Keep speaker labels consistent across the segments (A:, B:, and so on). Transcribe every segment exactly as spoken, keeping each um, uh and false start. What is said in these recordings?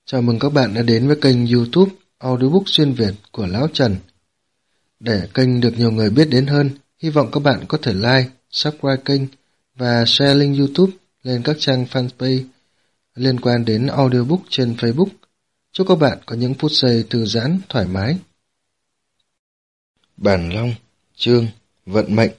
A: Chào mừng các bạn đã đến với kênh YouTube Audiobook xuyên Việt của Lão Trần. Để kênh được nhiều người biết đến hơn, hy vọng các bạn có thể like, subscribe kênh và share link YouTube lên các trang fanpage liên quan đến audiobook trên Facebook. Chúc các bạn có những phút giây thư giãn, thoải mái. Bản Long, chương Vận mệnh.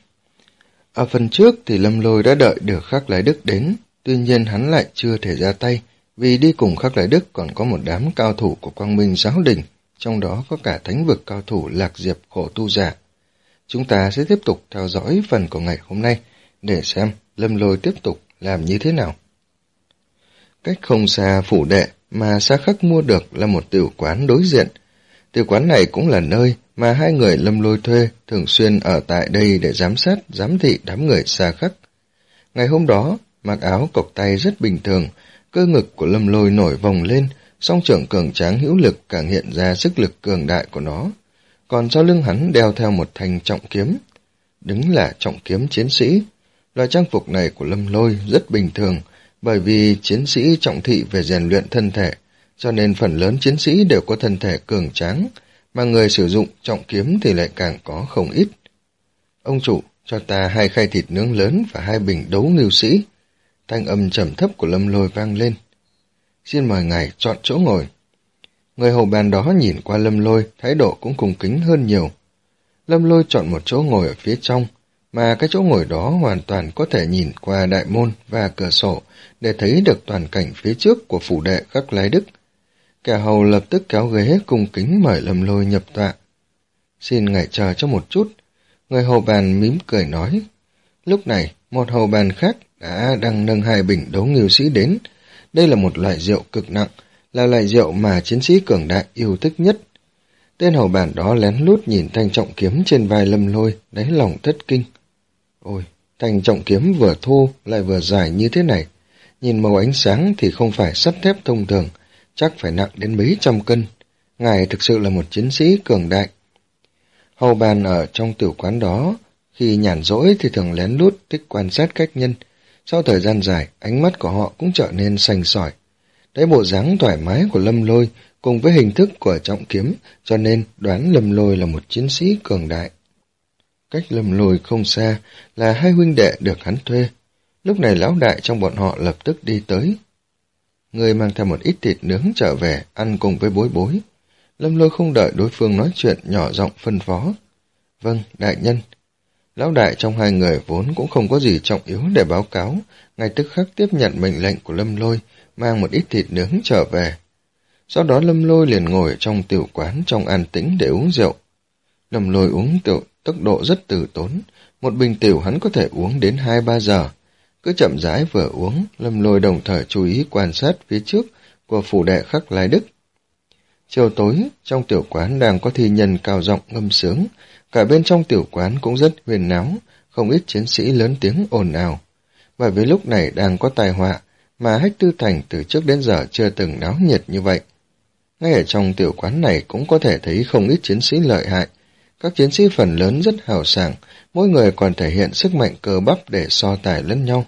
A: Ở phần trước thì Lâm Lôi đã đợi được Khắc Lái Đức đến, tuy nhiên hắn lại chưa thể ra tay, vì đi cùng Khắc Lái Đức còn có một đám cao thủ của Quang Minh Giáo Đình, trong đó có cả thánh vực cao thủ Lạc Diệp Khổ Tu Giả. Chúng ta sẽ tiếp tục theo dõi phần của ngày hôm nay, để xem Lâm Lôi tiếp tục làm như thế nào. Cách không xa phủ đệ mà Sa Khắc mua được là một tiểu quán đối diện. Tiểu quán này cũng là nơi mà hai người Lâm Lôi thuê thường xuyên ở tại đây để giám sát, giám thị đám người Sa Khắc. Ngày hôm đó, mặc áo cộc tay rất bình thường, cơ ngực của Lâm Lôi nổi vòng lên, song trưởng cường tráng hữu lực càng hiện ra sức lực cường đại của nó. Còn sau lưng hắn đeo theo một thanh trọng kiếm. Đứng là trọng kiếm chiến sĩ. Loại trang phục này của Lâm Lôi rất bình thường, bởi vì chiến sĩ trọng thị về rèn luyện thân thể, cho nên phần lớn chiến sĩ đều có thân thể cường tráng, mà người sử dụng trọng kiếm thì lại càng có không ít. Ông chủ, cho ta hai khay thịt nướng lớn và hai bình đấu ngưu sĩ. Thanh âm trầm thấp của Lâm Lôi vang lên. Xin mời ngài chọn chỗ ngồi. Người hầu bàn đó nhìn qua Lâm Lôi, thái độ cũng cung kính hơn nhiều. Lâm Lôi chọn một chỗ ngồi ở phía trong, mà cái chỗ ngồi đó hoàn toàn có thể nhìn qua đại môn và cửa sổ để thấy được toàn cảnh phía trước của phủ đệ Khắc Lái Đức. Kẻ hầu lập tức kéo ghế cung kính mời Lâm Lôi nhập tọa. Xin ngài chờ cho một chút. Người hầu bàn mím cười nói. Lúc này, một hầu bàn khác đã đang nâng hai bình đấu ngưu sĩ đến. Đây là một loại rượu cực nặng, là loại rượu mà chiến sĩ cường đại yêu thích nhất. Tên hầu bàn đó lén lút nhìn thanh trọng kiếm trên vai Lâm Lôi, đáy lòng thất kinh. Ôi, thanh trọng kiếm vừa thô lại vừa dài như thế này. Nhìn màu ánh sáng thì không phải sắt thép thông thường, chắc phải nặng đến mấy trăm cân. Ngài thực sự là một chiến sĩ cường đại. Hầu bàn ở trong tiểu quán đó, khi nhàn rỗi thì thường lén lút thích quan sát khách nhân. Sau thời gian dài, ánh mắt của họ cũng trở nên sành sỏi. Đấy bộ dáng thoải mái của Lâm Lôi cùng với hình thức của trọng kiếm, cho nên đoán Lâm Lôi là một chiến sĩ cường đại. Cách Lâm Lôi không xa là hai huynh đệ được hắn thuê. Lúc này lão đại trong bọn họ lập tức đi tới. Người mang theo một ít thịt nướng trở về, ăn cùng với Bối Bối. Lâm Lôi không đợi đối phương nói chuyện, nhỏ giọng phân phó. Vâng, đại nhân. Lão đại trong hai người vốn cũng không có gì trọng yếu để báo cáo, ngay tức khắc tiếp nhận mệnh lệnh của Lâm Lôi, mang một ít thịt nướng trở về. Sau đó Lâm Lôi liền ngồi trong tiểu quán trong an tĩnh để uống rượu. Lâm Lôi uống tiểu tốc độ rất từ tốn, một bình tiểu hắn có thể uống đến hai ba giờ. Cứ chậm rãi vừa uống, Lâm Lôi đồng thời chú ý quan sát phía trước của phủ đệ Khắc Lái Đức. Chiều tối, trong tiểu quán đang có thi nhân cao giọng ngâm sướng, cả bên trong tiểu quán cũng rất huyền náo, không ít chiến sĩ lớn tiếng ồn ào. Bởi vì lúc này đang có tai họa, mà Hách Tư Thành từ trước đến giờ chưa từng náo nhiệt như vậy. Ngay ở trong tiểu quán này cũng có thể thấy không ít chiến sĩ lợi hại. Các chiến sĩ phần lớn rất hào sảng, mỗi người còn thể hiện sức mạnh cơ bắp để so tài lẫn nhau.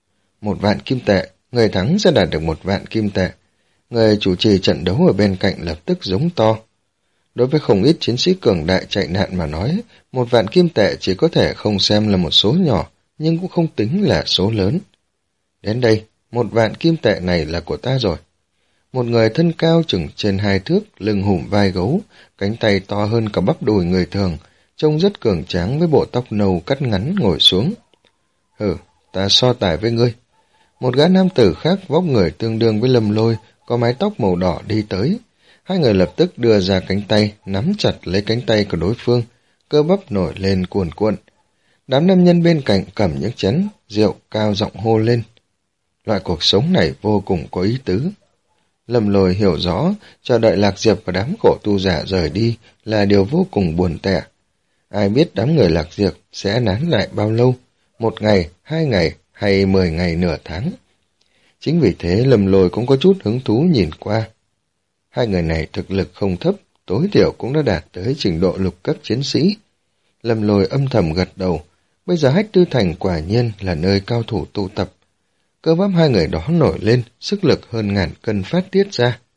A: Một vạn kim tệ, người thắng sẽ đạt được một vạn kim tệ. Người chủ trì trận đấu ở bên cạnh lập tức giống to. Đối với không ít chiến sĩ cường đại chạy nạn mà nói, một vạn kim tệ chỉ có thể không xem là một số nhỏ, nhưng cũng không tính là số lớn. Đến đây, một vạn kim tệ này là của ta rồi. Một người thân cao chừng trên hai thước, lưng hùm vai gấu, cánh tay to hơn cả bắp đùi người thường, trông rất cường tráng với bộ tóc nâu cắt ngắn ngồi xuống. Hừ, ta so tài với ngươi. Một gã nam tử khác vóc người tương đương với Lâm Lôi, có mái tóc màu đỏ đi tới. Hai người lập tức đưa ra cánh tay, nắm chặt lấy cánh tay của đối phương, cơ bắp nổi lên cuồn cuộn. Đám nam nhân bên cạnh cầm những chén rượu cao giọng hô lên. Loại cuộc sống này vô cùng có ý tứ. Lâm Lôi hiểu rõ, chờ đợi Lạc Diệp và đám khổ tu giả rời đi là điều vô cùng buồn tẻ. Ai biết đám người Lạc Diệp sẽ nán lại bao lâu, một ngày, hai ngày hay mười ngày nửa tháng. Chính vì thế Lâm Lôi cũng có chút hứng thú nhìn qua. Hai người này thực lực không thấp, tối thiểu cũng đã đạt tới trình độ lục cấp chiến sĩ. Lâm Lôi âm thầm gật đầu, bây giờ Hách Tư Thành quả nhiên là nơi cao thủ tụ tập. Cơ bắp hai người đó nổi lên, sức lực hơn ngàn cân phát tiết ra.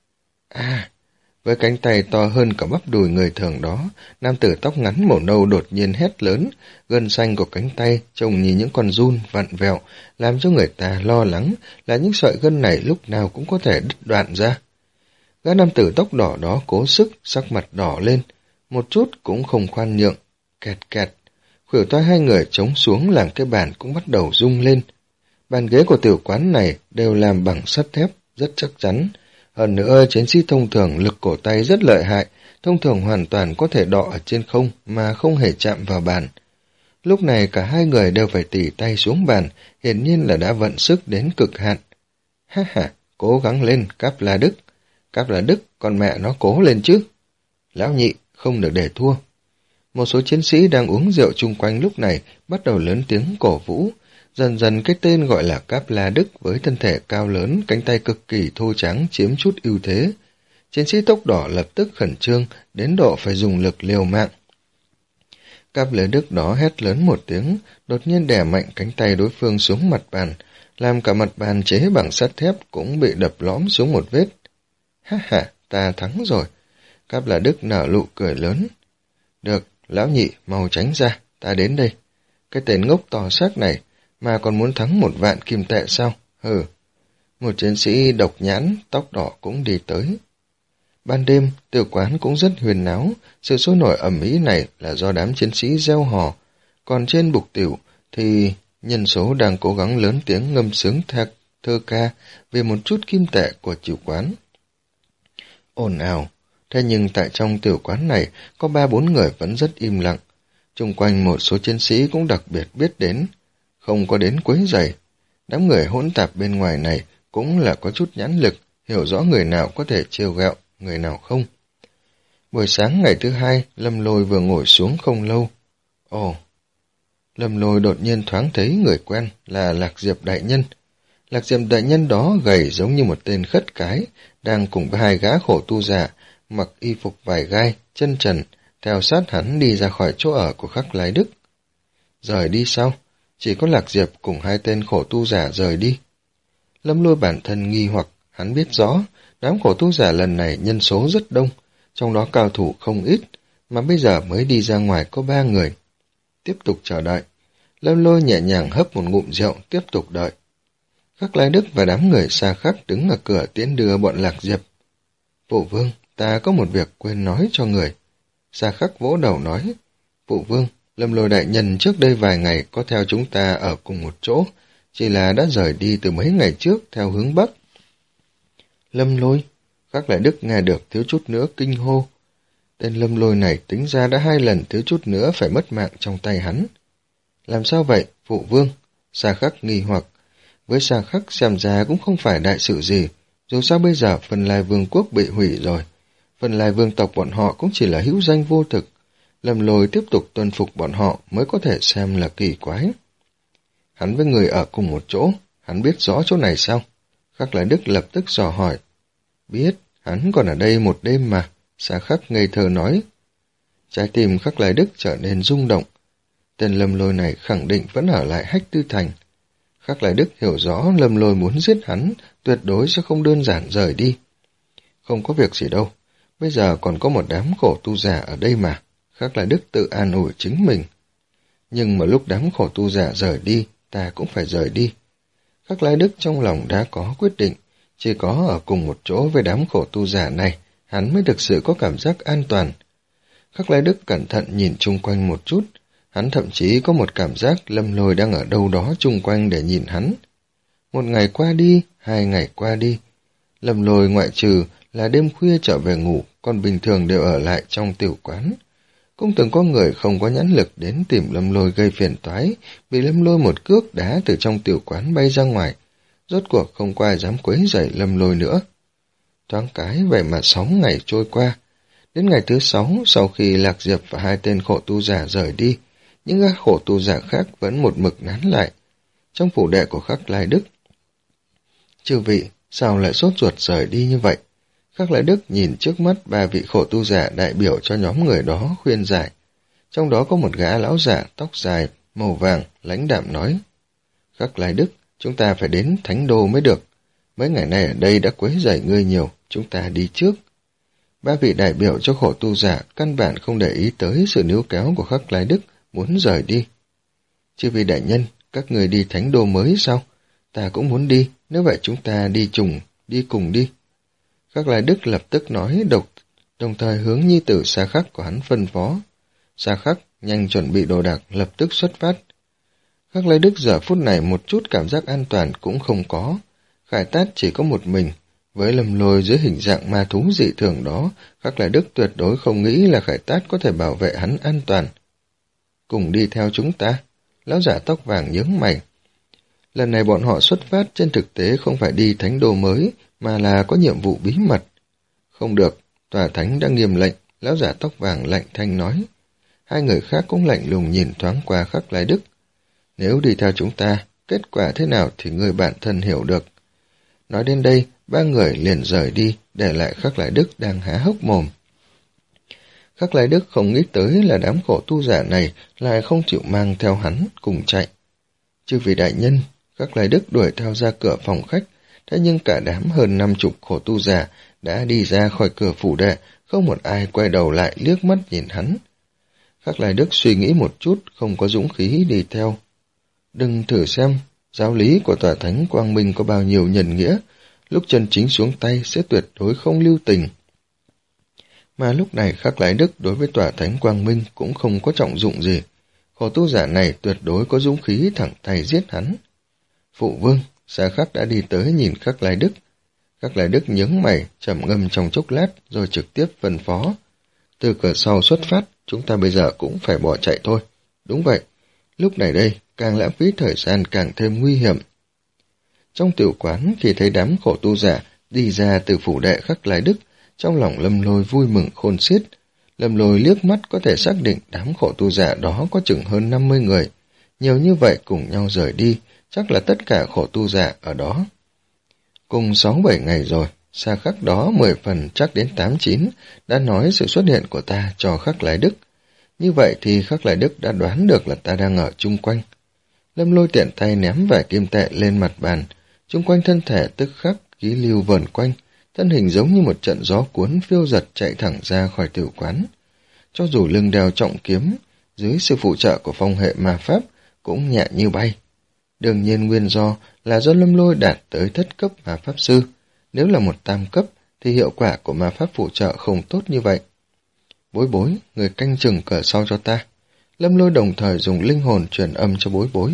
A: À, với cánh tay to hơn cả bắp đùi người thường đó, nam tử tóc ngắn màu nâu đột nhiên hét lớn, gân xanh của cánh tay trông như những con giun vặn vẹo, làm cho người ta lo lắng là những sợi gân này lúc nào cũng có thể đứt đoạn ra. Gã nam tử tóc đỏ đó cố sức, sắc mặt đỏ lên, một chút cũng không khoan nhượng. Kẹt kẹt, khuỷu tay hai người chống xuống làm cái bàn cũng bắt đầu rung lên. Bàn ghế của tiểu quán này đều làm bằng sắt thép, rất chắc chắn. Hơn nữa, chiến sĩ thông thường lực cổ tay rất lợi hại, thông thường hoàn toàn có thể đọ ở trên không mà không hề chạm vào bàn. Lúc này cả hai người đều phải tỉ tay xuống bàn, hiển nhiên là đã vận sức đến cực hạn. Ha ha, cố gắng lên, Cáp La Đức. Cáp La Đức, con mẹ nó cố lên chứ. Lão nhị, không được để thua. Một số chiến sĩ đang uống rượu chung quanh lúc này bắt đầu lớn tiếng cổ vũ. Dần dần cái tên gọi là Cáp La Đức với thân thể cao lớn, cánh tay cực kỳ thô trắng chiếm chút ưu thế. Chiến sĩ tóc đỏ lập tức khẩn trương, đến độ phải dùng lực liều mạng. Cáp La Đức đó hét lớn một tiếng, đột nhiên đè mạnh cánh tay đối phương xuống mặt bàn, làm cả mặt bàn chế bằng sắt thép cũng bị đập lõm xuống một vết. Ha ha, ta thắng rồi. Cáp La Đức nở nụ cười lớn. Được, lão nhị, mau tránh ra, ta đến đây. Cái tên ngốc to xác này, mà còn muốn thắng một vạn kim tệ sao? Hừ. Một chiến sĩ độc nhãn, tóc đỏ cũng đi tới. Ban đêm, tiểu quán cũng rất huyền náo, sự sôi nổi ầm ĩ này là do đám chiến sĩ reo hò. Còn trên bục tiểu thì nhân số đang cố gắng lớn tiếng ngâm sướng thạc thơ ca về một chút kim tệ của chủ quán. Ồn ào, thế nhưng tại trong tiểu quán này có ba bốn người vẫn rất im lặng. Xung quanh một số chiến sĩ cũng đặc biệt biết đến, không có đến quấy rầy. Đám người hỗn tạp bên ngoài này cũng là có chút nhãn lực, hiểu rõ người nào có thể trêu ghẹo, người nào không. Buổi sáng ngày thứ hai, Lâm Lôi vừa ngồi xuống không lâu. Ồ, Lâm Lôi đột nhiên thoáng thấy người quen là Lạc Diệp đại nhân. Lạc Diệp đại nhân đó gầy giống như một tên khất cái, đang cùng với hai gã khổ tu giả, mặc y phục vải gai, chân trần, theo sát hắn đi ra khỏi chỗ ở của Khắc Lai Đức. Rời đi sao? Chỉ có Lạc Diệp cùng hai tên khổ tu giả rời đi. Lâm Lôi bản thân nghi hoặc, hắn biết rõ, đám khổ tu giả lần này nhân số rất đông, trong đó cao thủ không ít, mà bây giờ mới đi ra ngoài có ba người. Tiếp tục chờ đợi. Lâm Lôi nhẹ nhàng hấp một ngụm rượu, tiếp tục đợi. Khắc Lai Đức và đám người xa khắc đứng ở cửa tiễn đưa bọn Lạc Diệp. Phụ vương, ta có một việc quên nói cho người. Xa khắc vỗ đầu nói. Phụ vương, Lâm Lôi đại nhân trước đây vài ngày có theo chúng ta ở cùng một chỗ, chỉ là đã rời đi từ mấy ngày trước theo hướng Bắc. Lâm Lôi, Khắc Lai Đức nghe được thiếu chút nữa kinh hô. Tên Lâm Lôi này tính ra đã hai lần thiếu chút nữa phải mất mạng trong tay hắn. Làm sao vậy, phụ vương? Xa khắc nghi hoặc. Với Xa khắc xem ra cũng không phải đại sự gì, dù sao bây giờ Phần Lai Vương quốc bị hủy rồi. Phần Lai Vương tộc bọn họ cũng chỉ là hữu danh vô thực. Lâm Lôi tiếp tục tuân phục bọn họ mới có thể xem là kỳ quái. Hắn với người ở cùng một chỗ, hắn biết rõ chỗ này sao? Khắc Lai Đức lập tức dò hỏi. Biết, hắn còn ở đây một đêm mà, Xa khắc ngây thơ nói. Trái tim Khắc Lai Đức trở nên rung động. Tên Lâm Lôi này khẳng định vẫn ở lại Hách Tư Thành. Khắc Lai Đức hiểu rõ Lâm Lôi muốn giết hắn, tuyệt đối sẽ không đơn giản rời đi. Không có việc gì đâu, bây giờ còn có một đám khổ tu giả ở đây mà, Khắc Lai Đức tự an ủi chính mình. Nhưng mà lúc đám khổ tu giả rời đi, ta cũng phải rời đi. Khắc Lai Đức trong lòng đã có quyết định, chỉ có ở cùng một chỗ với đám khổ tu giả này, hắn mới thực sự có cảm giác an toàn. Khắc Lai Đức cẩn thận nhìn chung quanh một chút, hắn thậm chí có một cảm giác Lâm Lôi đang ở đâu đó chung quanh để nhìn hắn. Một ngày qua đi, hai ngày qua đi, Lâm Lôi ngoại trừ là đêm khuya trở về ngủ, còn bình thường đều ở lại trong tiểu quán. Cũng từng có người không có nhãn lực đến tìm Lâm Lôi gây phiền toái, bị Lâm Lôi một cước đá từ trong tiểu quán bay ra ngoài. Rốt cuộc không có ai dám quấy rầy Lâm Lôi nữa. Thoáng cái vậy mà sáu ngày trôi qua. Đến ngày thứ sáu, sau khi Lạc Diệp và hai tên khổ tu giả rời đi, những gã khổ tu giả khác vẫn một mực nán lại. Trong phủ đệ của Khắc Lai Đức. Chư vị, sao lại sốt ruột rời đi như vậy? Khắc Lai Đức nhìn trước mắt ba vị khổ tu giả đại biểu cho nhóm người đó khuyên giải. Trong đó có một gã lão giả tóc dài, màu vàng, lãnh đạm nói. Khắc Lai Đức, chúng ta phải đến Thánh Đô mới được. Mấy ngày nay ở đây đã quấy rầy ngươi nhiều, chúng ta đi trước. Ba vị đại biểu cho khổ tu giả căn bản không để ý tới sự níu kéo của Khắc Lai Đức muốn rời đi. Chư vị đại nhân, các người đi thánh đô mới sao? Ta cũng muốn đi, nếu vậy chúng ta đi trùng, đi cùng đi. Khắc Lai Đức lập tức nói độc, đồng thời hướng nhi tử Sa Khắc của hắn phân phó. Sa Khắc nhanh chuẩn bị đồ đạc, lập tức xuất phát. Khắc Lai Đức giờ phút này một chút cảm giác an toàn cũng không có. Khải Tát chỉ có một mình. Với Lâm Lôi dưới hình dạng ma thú dị thường đó, Khắc Lai Đức tuyệt đối không nghĩ là Khải Tát có thể bảo vệ hắn an toàn. Cùng đi theo chúng ta. Lão giả tóc vàng nhướng mày. Lần này bọn họ xuất phát trên thực tế không phải đi thánh đô mới, mà là có nhiệm vụ bí mật. Không được, tòa thánh đã nghiêm lệnh, lão giả tóc vàng lạnh thanh nói. Hai người khác cũng lạnh lùng nhìn thoáng qua Khắc Lai Đức. Nếu đi theo chúng ta, kết quả thế nào thì người bản thân hiểu được. Nói đến đây, ba người liền rời đi, để lại Khắc Lai Đức đang há hốc mồm. Khắc Lai Đức không nghĩ tới là đám khổ tu giả này lại không chịu mang theo hắn cùng chạy. Chư vị đại nhân, Khắc Lai Đức đuổi theo ra cửa phòng khách, thế nhưng cả đám hơn năm chục khổ tu giả đã đi ra khỏi cửa phủ đệ, không một ai quay đầu lại liếc mắt nhìn hắn. Khắc Lai Đức suy nghĩ một chút, không có dũng khí đi theo. Đừng thử xem, giáo lý của tòa thánh Quang Minh có bao nhiêu nhân nghĩa, lúc chân chính xuống tay sẽ tuyệt đối không lưu tình. Mà lúc này Khắc Lai Đức đối với tòa thánh Quang Minh cũng không có trọng dụng gì. Khổ tu giả này tuyệt đối có dũng khí thẳng tay giết hắn. Phụ vương, Sa Khắc đã đi tới nhìn Khắc Lai Đức. Khắc Lai Đức nhướng mày, trầm ngâm trong chốc lát rồi trực tiếp phân phó. Từ cửa sau xuất phát, chúng ta bây giờ cũng phải bỏ chạy thôi. Đúng vậy, lúc này đây, càng lãng phí thời gian càng thêm nguy hiểm. Trong tiểu quán, khi thấy đám khổ tu giả đi ra từ phủ đệ Khắc Lai Đức, trong lòng Lâm Lôi vui mừng khôn xiết. Lâm Lôi liếc mắt có thể xác định đám khổ tu giả đó có chừng hơn năm mươi người. Nhiều như vậy cùng nhau rời đi, chắc là tất cả khổ tu giả ở đó. Cùng sáu bảy ngày rồi, Sa Khắc đó mười phần chắc đến tám chín đã nói sự xuất hiện của ta cho Khắc Lai Đức. Như vậy thì Khắc Lai Đức đã đoán được là ta đang ở chung quanh. Lâm Lôi tiện tay ném vài kim tệ lên mặt bàn, chung quanh thân thể tức khắc khí lưu vờn quanh, thân hình giống như một trận gió cuốn phiêu giật chạy thẳng ra khỏi tiểu quán. Cho dù lưng đeo trọng kiếm, dưới sự phụ trợ của phong hệ ma pháp, cũng nhẹ như bay. Đương nhiên nguyên do là do Lâm Lôi đạt tới thất cấp ma pháp sư. Nếu là một tam cấp, thì hiệu quả của ma pháp phụ trợ không tốt như vậy. Bối bối, người canh chừng cửa sau cho ta. Lâm Lôi đồng thời dùng linh hồn truyền âm cho bối bối.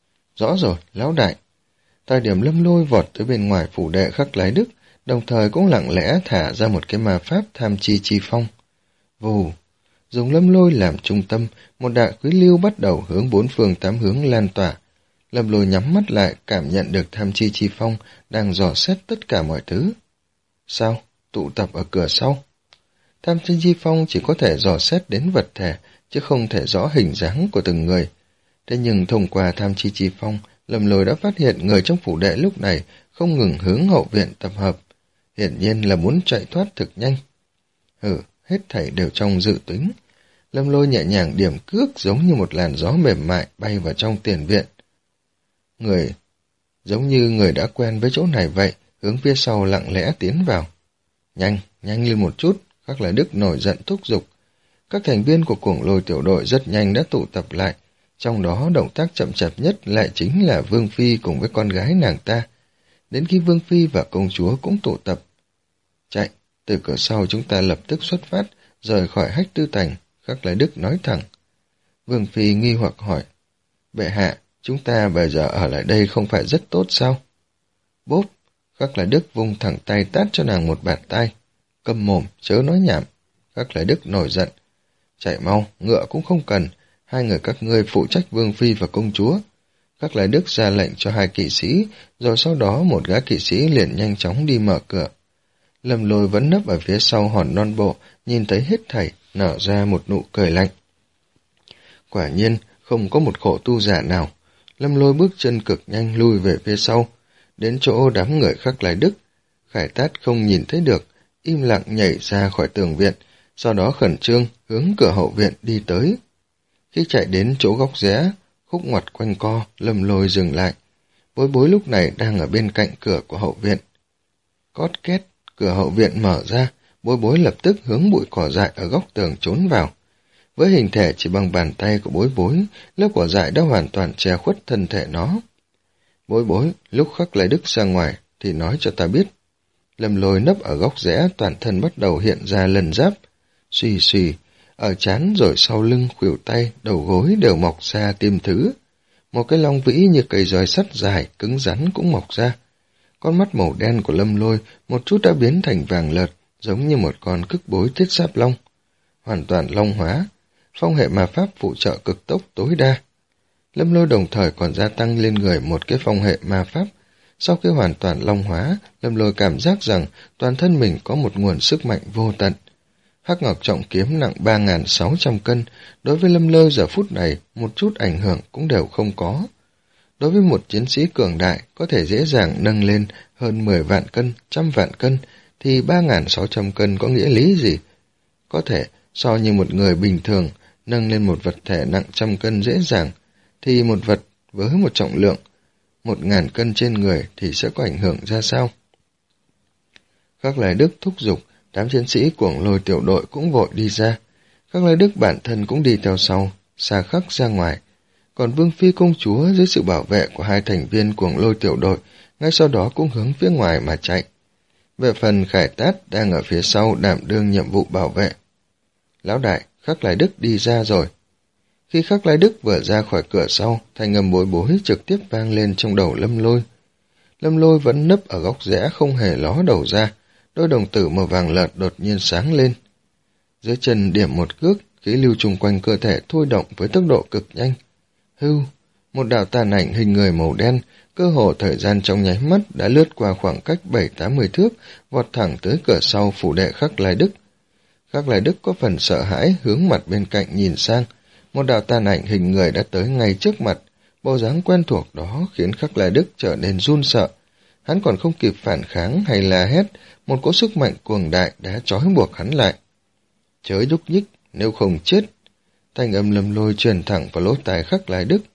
A: Rõ rồi, lão đại. Thời điểm Lâm Lôi vọt tới bên ngoài phủ đệ Khắc Lai Đức, đồng thời cũng lặng lẽ thả ra một cái ma pháp tham chi chi phong. Vù, dùng Lâm Lôi làm trung tâm, một đại khí lưu bắt đầu hướng bốn phương tám hướng lan tỏa. Lâm Lôi nhắm mắt lại, cảm nhận được tham chi chi phong đang dò xét tất cả mọi thứ. Sao? Tụ tập ở cửa sau. Tham chi chi phong chỉ có thể dò xét đến vật thể, chứ không thể rõ hình dáng của từng người. Thế nhưng thông qua tham chi chi phong, Lâm Lôi đã phát hiện người trong phủ đệ lúc này không ngừng hướng hậu viện tập hợp. Hiển nhiên là muốn chạy thoát thực nhanh. Ừ, hết thảy đều trong dự tính. Lâm Lôi nhẹ nhàng điểm cước giống như một làn gió mềm mại bay vào trong tiền viện. Người, giống như người đã quen với chỗ này vậy, hướng phía sau lặng lẽ tiến vào. Nhanh, nhanh lên một chút, Khắc Lai Đức nổi giận thúc giục. Các thành viên của cuồng lôi tiểu đội rất nhanh đã tụ tập lại, trong đó động tác chậm chạp nhất lại chính là Vương Phi cùng với con gái nàng ta. Đến khi Vương Phi và công chúa cũng tụ tập. Chạy, từ cửa sau chúng ta lập tức xuất phát, rời khỏi Hách Tư Thành, Khắc Lai Đức nói thẳng. Vương Phi nghi hoặc hỏi, bệ hạ, chúng ta bây giờ ở lại đây không phải rất tốt sao? Bốp, Khắc Lai Đức vung thẳng tay tát cho nàng một bàn tay. Câm mồm, chớ nói nhảm. Khắc Lai Đức nổi giận. Chạy mau, ngựa cũng không cần, hai người các ngươi phụ trách Vương Phi và công chúa. Khắc Lai Đức ra lệnh cho hai kỵ sĩ, rồi sau đó một gã kỵ sĩ liền nhanh chóng đi mở cửa. Lâm Lôi vẫn nấp ở phía sau hòn non bộ, nhìn thấy hết thảy, nở ra một nụ cười lạnh. Quả nhiên, không có một khổ tu giả nào. Lâm Lôi bước chân cực nhanh lui về phía sau, đến chỗ đám người Khắc Lai Đức. Khải Tát không nhìn thấy được, im lặng nhảy ra khỏi tường viện, sau đó khẩn trương hướng cửa hậu viện đi tới. Khi chạy đến chỗ góc rẽ, khúc ngoặt quanh co, Lâm Lôi dừng lại. Bối bối lúc này đang ở bên cạnh cửa của hậu viện. Cót két, cửa hậu viện mở ra, Bối Bối lập tức hướng bụi cỏ dại ở góc tường trốn vào. Với hình thể chỉ bằng bàn tay của Bối Bối, lớp cỏ dại đã hoàn toàn che khuất thân thể nó. Bối Bối, lúc Khắc Lai Đức ra ngoài thì nói cho ta biết. Lâm Lôi nấp ở góc rẽ, toàn thân bắt đầu hiện ra lần giáp. Xùy xùy, ở trán rồi sau lưng, khuỷu tay, đầu gối đều mọc ra tim thứ. Một cái long vĩ như cây roi sắt dài, cứng rắn cũng mọc ra. Con mắt màu đen của Lâm Lôi một chút đã biến thành vàng lợt, giống như một con cức bối thiết giáp long. Hoàn toàn long hóa, phong hệ ma pháp phụ trợ cực tốc tối đa. Lâm Lôi đồng thời còn gia tăng lên người một cái phong hệ ma pháp. Sau khi hoàn toàn long hóa, Lâm Lôi cảm giác rằng toàn thân mình có một nguồn sức mạnh vô tận. Hắc Ngọc Trọng Kiếm nặng ba nghìn sáu trăm cân, đối với Lâm Lôi giờ phút này một chút ảnh hưởng cũng đều không có. Đối với một chiến sĩ cường đại có thể dễ dàng nâng lên hơn mười vạn cân, trăm vạn cân, thì ba nghìn sáu trăm cân có nghĩa lý gì? Có thể so như một người bình thường nâng lên một vật thể nặng trăm cân dễ dàng, thì một vật với một trọng lượng một ngàn cân trên người thì sẽ có ảnh hưởng ra sao? Khắc Lai Đức thúc giục, đám chiến sĩ Cuồng Lôi tiểu đội cũng vội đi ra. Khắc Lai Đức bản thân cũng đi theo sau, Xa Khắc ra ngoài. Còn Vương Phi công chúa dưới sự bảo vệ của hai thành viên Cuồng Lôi tiểu đội, ngay sau đó cũng hướng phía ngoài mà chạy. Về phần Khải Tát đang ở phía sau đảm đương nhiệm vụ bảo vệ. Lão đại, Khắc Lai Đức đi ra rồi. Khi Khắc Lai Đức vừa ra khỏi cửa sau, thanh âm Bối Bối trực tiếp vang lên trong đầu Lâm Lôi. Lâm Lôi vẫn nấp ở góc rẽ không hề ló đầu ra, đôi đồng tử màu vàng lợt đột nhiên sáng lên. Dưới chân điểm một cước, khí lưu chung quanh cơ thể thôi động với tốc độ cực nhanh. Hưu, một đạo tàn ảnh hình người màu đen, cơ hồ thời gian trong nháy mắt đã lướt qua khoảng cách bảy tám mươi thước, vọt thẳng tới cửa sau phủ đệ Khắc Lai Đức. Khắc Lai Đức có phần sợ hãi hướng mặt bên cạnh nhìn sang, một đạo tàn ảnh hình người đã tới ngay trước mặt, bộ dáng quen thuộc đó khiến Khắc Lai Đức trở nên run sợ. Hắn còn không kịp phản kháng hay la hét, một cỗ sức mạnh cuồng đại đã trói buộc hắn lại. Chớ nhúc nhích, nếu không chết. Thanh âm Lâm Lôi truyền thẳng vào lỗ tai Khắc Lai Đức.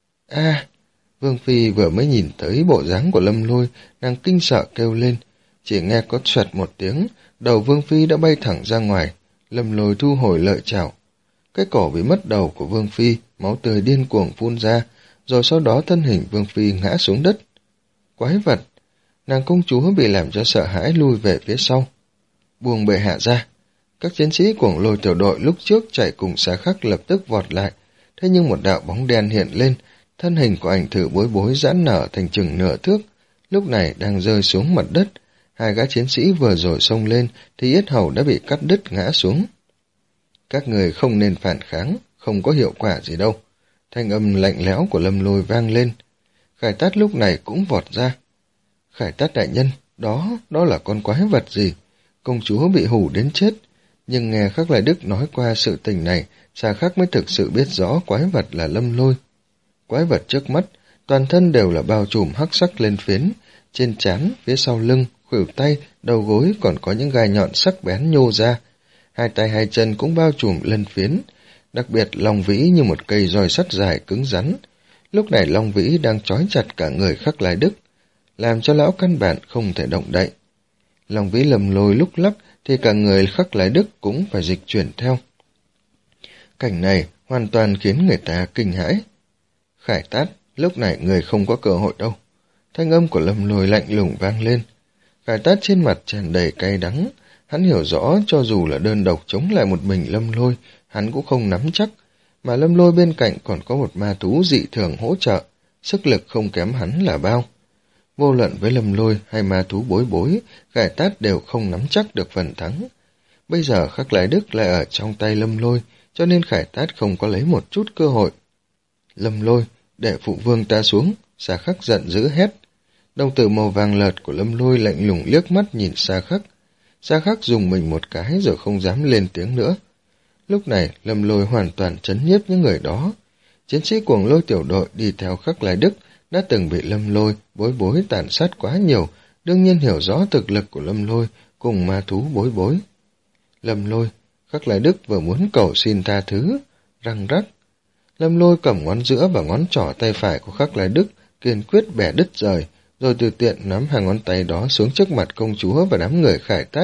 A: A! Vương Phi vừa mới nhìn thấy bộ dáng của Lâm Lôi, nàng kinh sợ kêu lên. Chỉ nghe có xoẹt một tiếng, đầu Vương Phi đã bay thẳng ra ngoài. Lâm Lôi thu hồi lợi chảo. Cái cổ bị mất đầu của Vương Phi, máu tươi điên cuồng phun ra, rồi sau đó thân hình Vương Phi ngã xuống đất. Quái vật! Nàng công chúa bị làm cho sợ hãi lui về phía sau. Buông bệ hạ ra. Các chiến sĩ Cuồng Lôi tiểu đội lúc trước chạy cùng Xa Khắc lập tức vọt lại. Thế nhưng một đạo bóng đen hiện lên, thân hình của ảnh thử Bối Bối giãn nở thành chừng nửa thước, lúc này đang rơi xuống mặt đất. Hai gã chiến sĩ vừa rồi xông lên thì yết hầu đã bị cắt đứt ngã xuống. Các người không nên phản kháng, không có hiệu quả gì đâu. Thanh âm lạnh lẽo của Lâm Lôi vang lên. Khải Tát lúc này cũng vọt ra. Khải Tát đại nhân, đó, đó là con quái vật gì? Công chúa bị hù đến chết. Nhưng nghe Khắc Lai Đức nói qua sự tình này, Xa Khắc mới thực sự biết rõ quái vật là Lâm Lôi. Quái vật trước mắt, toàn thân đều là bao trùm hắc sắc lên phiến, trên trán, phía sau lưng, khuỷu tay, đầu gối còn có những gai nhọn sắc bén nhô ra. Hai tay hai chân cũng bao trùm lân phiến, đặc biệt Long Vĩ như một cây roi sắt dài cứng rắn. Lúc này Long Vĩ đang trói chặt cả người Khắc Lai Đức, làm cho lão căn bản không thể động đậy. Long Vĩ Lầm Lôi lúc lắc thì cả người Khắc Lai Đức cũng phải dịch chuyển theo. Cảnh này hoàn toàn khiến người ta kinh hãi. Khải Tát, lúc này người không có cơ hội đâu. Thanh âm của Lâm Lôi lạnh lùng vang lên. Khải Tát trên mặt tràn đầy cay đắng. Hắn hiểu rõ cho dù là đơn độc chống lại một mình Lâm Lôi, hắn cũng không nắm chắc. Mà Lâm Lôi bên cạnh còn có một ma thú dị thường hỗ trợ, sức lực không kém hắn là bao. Vô luận với Lâm Lôi hay ma thú Bối Bối, Khải Tát đều không nắm chắc được phần thắng. Bây giờ Khắc Lai Đức lại ở trong tay Lâm Lôi, cho nên Khải Tát không có lấy một chút cơ hội. Lâm Lôi, để phụ vương ta xuống, Xa Khắc giận dữ hét. Đồng tử màu vàng lợt của Lâm Lôi lạnh lùng liếc mắt nhìn Xa Khắc. Xa Khắc dùng mình một cái rồi không dám lên tiếng nữa. Lúc này Lâm Lôi hoàn toàn trấn nhiếp những người đó. Chiến sĩ Cuồng Lôi tiểu đội đi theo Khắc Lai Đức đã từng bị Lâm Lôi, Bối Bối tàn sát quá nhiều, đương nhiên hiểu rõ thực lực của Lâm Lôi cùng ma thú Bối Bối. Lâm Lôi, Khắc Lai Đức vừa muốn cầu xin tha thứ, răng rắc. Lâm Lôi cầm ngón giữa và ngón trỏ tay phải của Khắc Lai Đức kiên quyết bẻ đứt rời, rồi từ tiện nắm hai ngón tay đó xuống trước mặt công chúa và đám người Khải Tát.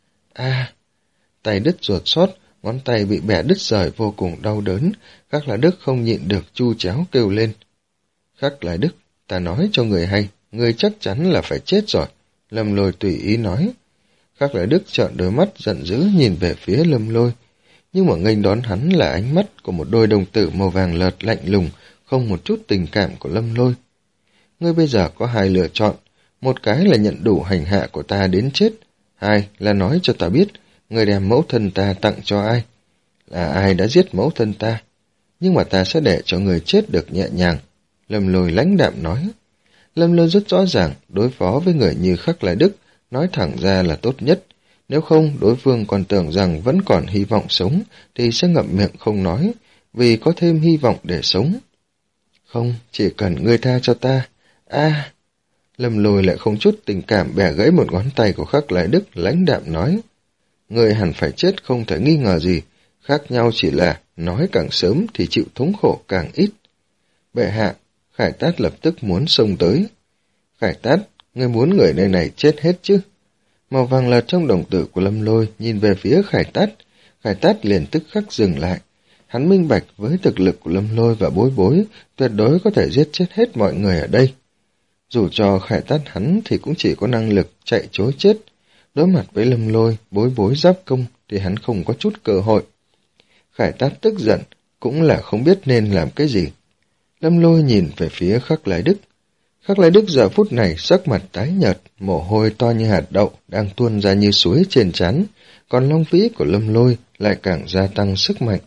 A: A! Tay đứt ruột xót, ngón tay bị bẻ đứt rời vô cùng đau đớn, Khắc Lại Đức không nhịn được chu chéo kêu lên. Khắc Lại Đức, ta nói cho người hay, người chắc chắn là phải chết rồi, Lâm Lôi tùy ý nói. Khắc Lại Đức trợn đôi mắt giận dữ nhìn về phía Lâm Lôi, nhưng mà nghênh đón hắn là ánh mắt của một đôi đồng tử màu vàng lợt lạnh lùng, không một chút tình cảm của Lâm Lôi. Ngươi bây giờ có hai lựa chọn, một cái là nhận đủ hành hạ của ta đến chết, hai là nói cho ta biết người đem mẫu thân ta tặng cho ai, là ai đã giết mẫu thân ta, nhưng mà ta sẽ để cho người chết được nhẹ nhàng. Lâm Lôi lãnh đạm nói. Lâm Lôi rất rõ ràng, đối phó với người như Khắc Lại Đức, nói thẳng ra là tốt nhất. Nếu không, đối phương còn tưởng rằng vẫn còn hy vọng sống, thì sẽ ngậm miệng không nói, vì có thêm hy vọng để sống. Không, chỉ cần ngươi tha cho ta. A! Lâm Lôi lại không chút tình cảm bẻ gãy một ngón tay của Khắc Lại Đức, lãnh đạm nói. Ngươi hẳn phải chết không thể nghi ngờ gì, khác nhau chỉ là nói càng sớm thì chịu thống khổ càng ít. Bệ hạ, Khải Tát lập tức muốn xông tới. Khải Tát, ngươi muốn người nơi này chết hết chứ? Màu vàng lợt trong đồng tử của Lâm Lôi nhìn về phía Khải Tát. Khải Tát liền tức khắc dừng lại. Hắn minh bạch với thực lực của Lâm Lôi và Bối Bối, tuyệt đối có thể giết chết hết mọi người ở đây. Dù cho Khải Tát hắn thì cũng chỉ có năng lực chạy chối chết. Đối mặt với Lâm Lôi, Bối Bối giáp công thì hắn không có chút cơ hội. Khải Tát tức giận, cũng là không biết nên làm cái gì. Lâm Lôi nhìn về phía Khắc Lại Đức. Khắc Lại Đức giờ phút này sắc mặt tái nhợt, mồ hôi to như hạt đậu đang tuôn ra như suối trên trán, còn long vĩ của Lâm Lôi lại càng gia tăng sức mạnh.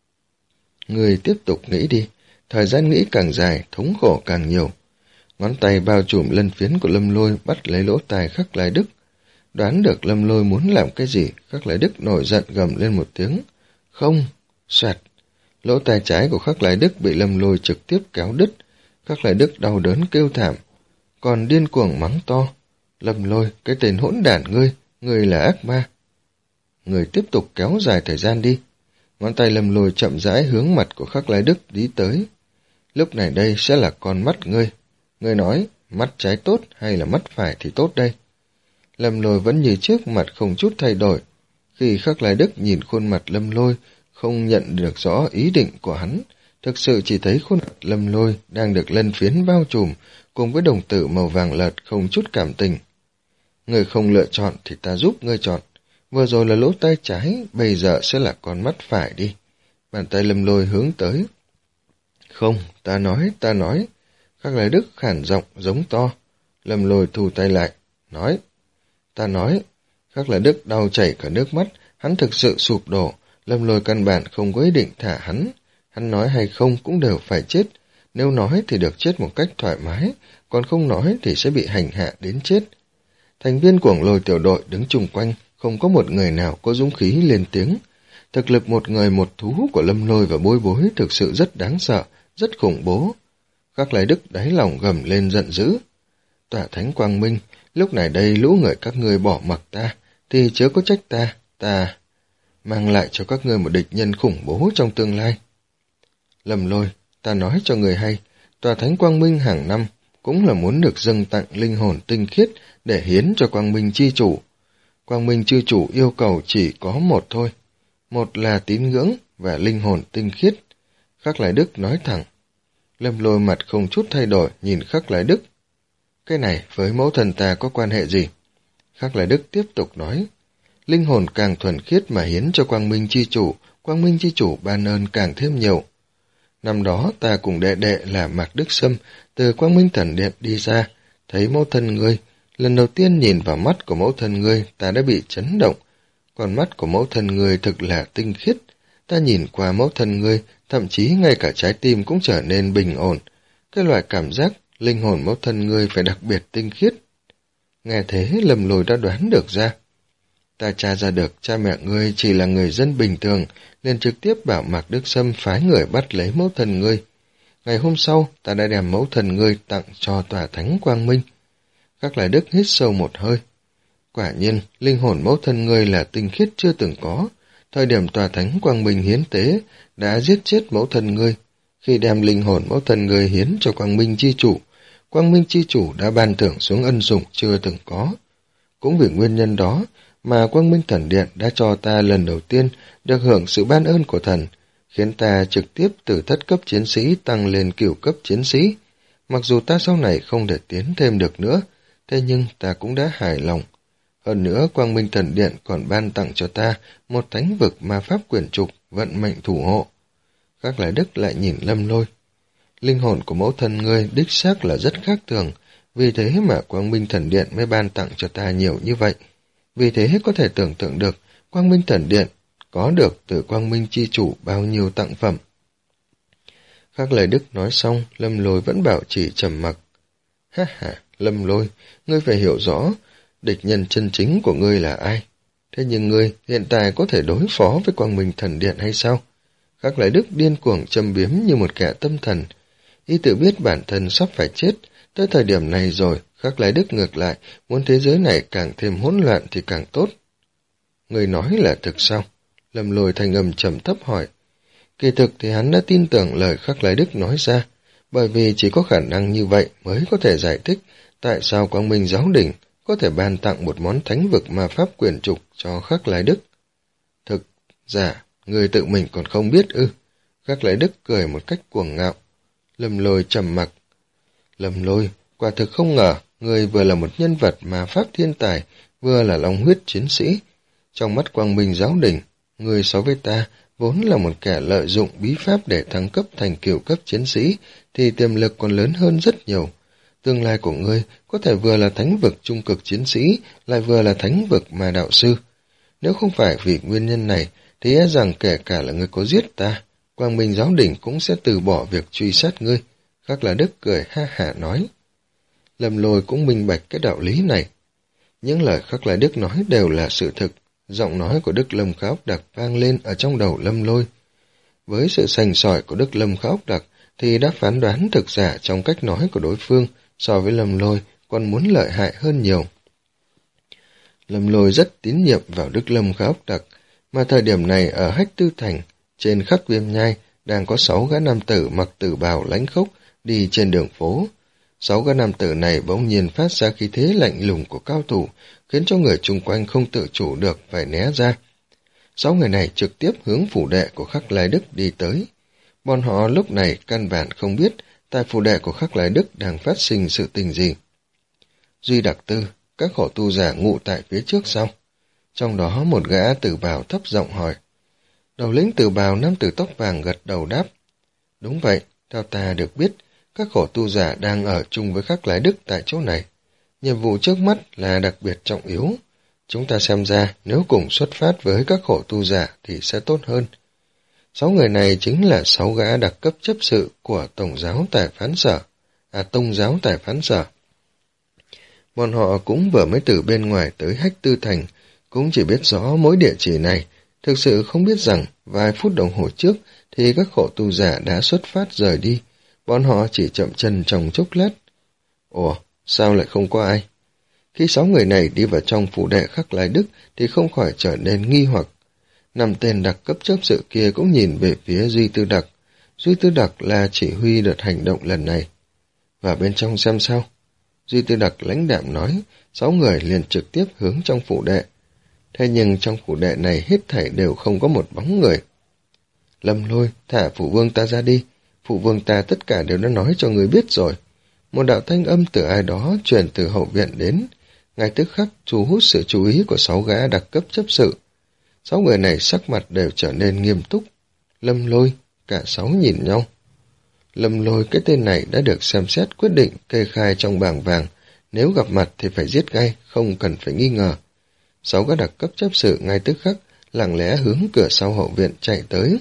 A: Người tiếp tục nghĩ đi, thời gian nghĩ càng dài, thống khổ càng nhiều. Ngón tay bao trùm lân phiến của Lâm Lôi bắt lấy lỗ tai Khắc Lại Đức. Đoán được Lâm Lôi muốn làm cái gì, Khắc Lại Đức nổi giận gầm lên một tiếng. Không! Xoẹt! Lỗ tai trái của Khắc Lại Đức bị Lâm Lôi trực tiếp kéo đứt. Khắc Lại Đức đau đớn kêu thảm, còn điên cuồng mắng to. Lâm Lôi, cái tên hỗn đản ngươi, ngươi là ác ma. Người tiếp tục kéo dài thời gian đi. Ngón tay Lâm Lôi chậm rãi hướng mặt của Khắc Lại Đức đi tới. Lúc này đây sẽ là con mắt ngươi. Ngươi nói, mắt trái tốt hay là mắt phải thì tốt đây? Lâm Lôi vẫn như trước, mặt không chút thay đổi. Khi Khắc Lại Đức nhìn khuôn mặt Lâm Lôi, không nhận được rõ ý định của hắn, thực sự chỉ thấy khuôn mặt Lâm Lôi đang được lân phiến bao trùm, cùng với đồng tử màu vàng lợt không chút cảm tình. Ngươi không lựa chọn thì ta giúp ngươi chọn. Vừa rồi là lỗ tai trái, bây giờ sẽ là con mắt phải đi. Bàn tay Lâm Lôi hướng tới. Không, ta nói, ta nói. Khắc Lại Đức khản giọng giống to. Lâm Lôi thu tay lại, nói. Ta nói. Khắc Lại Đức đau chảy cả nước mắt, hắn thực sự sụp đổ. Lâm Lôi căn bản không có ý định thả hắn. Hắn nói hay không cũng đều phải chết. Nếu nói thì được chết một cách thoải mái, còn không nói thì sẽ bị hành hạ đến chết. Thành viên của Lôi tiểu đội đứng chung quanh, không có một người nào có dũng khí lên tiếng. Thực lực một người một thú của Lâm Lôi và Bối Bối thực sự rất đáng sợ, rất khủng bố. Khắc Lại Đức đáy lòng gầm lên giận dữ. Tỏa Thánh Quang Minh, lúc này đây lũ người các ngươi bỏ mặc ta, thì chớ có trách ta, ta mang lại cho các ngươi một địch nhân khủng bố trong tương lai. Lâm Lôi, ta nói cho người hay, Tòa Thánh Quang Minh hàng năm cũng là muốn được dâng tặng linh hồn tinh khiết để hiến cho Quang Minh chi chủ. Quang Minh chi chủ yêu cầu chỉ có một thôi, một là tín ngưỡng và linh hồn tinh khiết. Khắc Lại Đức nói thẳng. Lâm Lôi mặt không chút thay đổi nhìn Khắc Lại Đức. Cái này với mẫu thần ta có quan hệ gì? Khắc Lại Đức tiếp tục nói. Linh hồn càng thuần khiết mà hiến cho Quang Minh chi chủ, Quang Minh chi chủ ban ơn càng thêm nhiều. Năm đó ta cùng đệ đệ là Mạc Đức Sâm từ Quang Minh Thần Điện đi ra, thấy mẫu thân ngươi, lần đầu tiên nhìn vào mắt của mẫu thân ngươi ta đã bị chấn động, còn mắt của mẫu thân ngươi thực là tinh khiết, ta nhìn qua mẫu thân ngươi, thậm chí ngay cả trái tim cũng trở nên bình ổn, cái loại cảm giác linh hồn mẫu thân ngươi phải đặc biệt tinh khiết. Nghe thế Lâm Lôi đã đoán được ra. Ta tra ra được cha mẹ ngươi chỉ là người dân bình thường, nên trực tiếp bảo Mạc Đức Sâm phái người bắt lấy mẫu thân ngươi. Ngày hôm sau, ta đã đem mẫu thân ngươi tặng cho Tòa Thánh Quang Minh. Khắc Lại Đức hít sâu một hơi. Quả nhiên, linh hồn mẫu thân ngươi là tinh khiết chưa từng có. Thời điểm Tòa Thánh Quang Minh hiến tế, đã giết chết mẫu thân ngươi. Khi đem linh hồn mẫu thân ngươi hiến cho Quang Minh chi chủ, Quang Minh Chi Chủ đã ban thưởng xuống ân sủng chưa từng có. Cũng vì nguyên nhân đó mà Quang Minh Thần Điện đã cho ta lần đầu tiên được hưởng sự ban ơn của thần, khiến ta trực tiếp từ thất cấp chiến sĩ tăng lên cửu cấp chiến sĩ. Mặc dù ta sau này không thể tiến thêm được nữa, thế nhưng ta cũng đã hài lòng. Hơn nữa, Quang Minh Thần Điện còn ban tặng cho ta một thánh vực ma pháp quyển trục, vận mệnh thủ hộ. Khắc Lại Đức lại nhìn Lâm Lôi. Linh hồn của mẫu thân ngươi đích xác là rất khác thường, vì thế mà Quang Minh Thần Điện mới ban tặng cho ta nhiều như vậy. Vì thế có thể tưởng tượng được Quang Minh Thần Điện có được từ Quang Minh Chi Chủ bao nhiêu tặng phẩm. Khắc Lại Đức nói xong, Lâm Lôi vẫn bảo trì trầm mặc. Ha ha, Lâm Lôi, ngươi phải hiểu rõ, địch nhân chân chính của ngươi là ai. Thế nhưng ngươi hiện tại có thể đối phó với Quang Minh Thần Điện hay sao? Khắc Lại Đức điên cuồng châm biếm như một kẻ tâm thần. Y tự biết bản thân sắp phải chết, tới thời điểm này rồi, Khắc Lại Đức ngược lại, muốn thế giới này càng thêm hỗn loạn thì càng tốt. Người nói là thực sao? Lâm Lôi thanh âm trầm thấp hỏi. Kỳ thực thì hắn đã tin tưởng lời Khắc Lại Đức nói ra, bởi vì chỉ có khả năng như vậy mới có thể giải thích tại sao Quang Minh Giáo Đình có thể ban tặng một món thánh vực ma pháp quyển trục cho Khắc Lại Đức. Thực giả, người tự mình còn không biết ư? Khắc Lại Đức cười một cách cuồng ngạo. Lâm Lôi trầm mặc. Lâm Lôi, quả thực không ngờ, người vừa là một nhân vật ma pháp thiên tài, vừa là long huyết chiến sĩ. Trong mắt Quang Minh Giáo Đình, người so với ta vốn là một kẻ lợi dụng bí pháp để thăng cấp thành cửu cấp chiến sĩ, thì tiềm lực còn lớn hơn rất nhiều. Tương lai của ngươi có thể vừa là thánh vực trung cực chiến sĩ, lại vừa là thánh vực ma đạo sư. Nếu không phải vì nguyên nhân này, thì e rằng kể cả là ngươi có giết ta, Quang Minh Giáo Đình cũng sẽ từ bỏ việc truy sát ngươi. Khắc Lại Đức cười ha hả nói. Lâm Lôi cũng minh bạch cái đạo lý này. Những lời Khắc Lại Đức nói đều là sự thực. Giọng nói của Đức Lâm Khá Ốc Đặc vang lên ở trong đầu Lâm Lôi. Với sự sành sỏi của Đức Lâm Khá Ốc Đặc thì đã phán đoán thực giả trong cách nói của đối phương, so với Lâm Lôi còn muốn lợi hại hơn nhiều. Lâm Lôi rất tín nhiệm vào Đức Lâm Khá Ốc Đặc, mà thời điểm này ở Hách Tư Thành, trên khắc Viêm Nhai, đang có sáu gã nam tử mặc tử bào lãnh khốc đi trên đường phố. Sáu gã nam tử này bỗng nhiên phát ra khí thế lạnh lùng của cao thủ, khiến cho người chung quanh không tự chủ được phải né ra. Sáu người này trực tiếp hướng phủ đệ của Khắc Lại Đức đi tới. Bọn họ lúc này căn bản không biết tại phủ đệ của Khắc Lại Đức đang phát sinh sự tình gì. Duy Đặc Tư, các khổ tu giả ngụ tại phía trước sau. Trong đó một gã tử bào thấp giọng hỏi. Đầu lĩnh tử bào nam tử tóc vàng gật đầu đáp. Đúng vậy, theo ta được biết, các khổ tu giả đang ở chung với Khắc Lại Đức tại chỗ này. Nhiệm vụ trước mắt là đặc biệt trọng yếu. Chúng ta xem ra nếu cùng xuất phát với các khổ tu giả thì sẽ tốt hơn. Sáu người này chính là sáu gã đặc cấp chấp sự của Tổng giáo Tài Phán Sở, à Tông giáo Tài Phán Sở. Bọn họ cũng vừa mới từ bên ngoài tới Hách Tư Thành, cũng chỉ biết rõ mỗi địa chỉ này, thực sự không biết rằng vài phút đồng hồ trước thì các khổ tu giả đã xuất phát rời đi, bọn họ chỉ chậm chân trong chốc lát. Ủa, sao lại không có ai? Khi sáu người này đi vào trong phủ đệ Khắc Lại Đức thì không khỏi trở nên nghi hoặc. Năm tên đặc cấp chấp sự kia cũng nhìn về phía Duy Tư Đặc. Duy Tư Đặc là chỉ huy đợt hành động lần này. Vào bên trong xem sao. Duy Tư Đặc lãnh đạm nói, sáu người liền trực tiếp hướng trong phủ đệ. Thế nhưng trong phủ đệ này hết thảy đều không có một bóng người. Lâm Lôi, thả phụ vương ta ra đi. Phụ vương ta tất cả đều đã nói cho người biết rồi. Một đạo thanh âm từ ai đó truyền từ hậu viện đến, ngay tức khắc thu hút sự chú ý của sáu gã đặc cấp chấp sự. Sáu người này sắc mặt đều trở nên nghiêm túc. Lâm Lôi, cả sáu nhìn nhau. Lâm Lôi, cái tên này đã được xem xét quyết định kê khai trong bảng vàng, nếu gặp mặt thì phải giết ngay, không cần phải nghi ngờ. Sáu gã đặc cấp chấp sự ngay tức khắc lặng lẽ hướng cửa sau hậu viện chạy tới.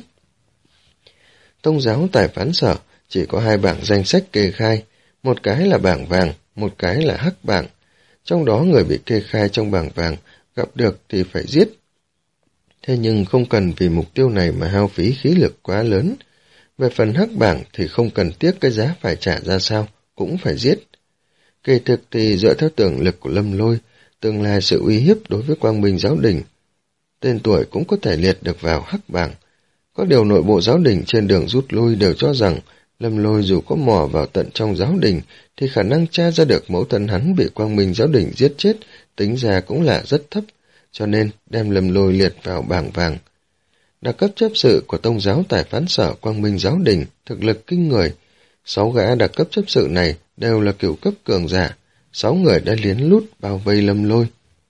A: Tông giáo Tài Phán Sở chỉ có hai bảng danh sách kê khai, một cái là bảng vàng, một cái là hắc bảng. Trong đó người bị kê khai trong bảng vàng gặp được thì phải giết. Thế nhưng không cần vì mục tiêu này mà hao phí khí lực quá lớn. Về phần hắc bảng thì không cần tiếc cái giá phải trả ra sao, cũng phải giết. Kỳ thực thì dựa theo tưởng lực của Lâm Lôi, tương lai sự uy hiếp đối với Quang Minh Giáo Đình. Tên tuổi cũng có thể liệt được vào hắc bảng. Có điều nội bộ giáo đình trên đường rút lui đều cho rằng Lâm Lôi dù có mò vào tận trong giáo đình thì khả năng tra ra được mẫu thân hắn bị Quang Minh giáo đình giết chết tính ra cũng là rất thấp, cho nên đem Lâm Lôi liệt vào bảng vàng. Đặc cấp chấp sự của tông giáo tài phán sở Quang Minh giáo đình thực lực kinh người. Sáu gã đặc cấp chấp sự này đều là cửu cấp cường giả. Sáu người đã liến lút bao vây Lâm Lôi.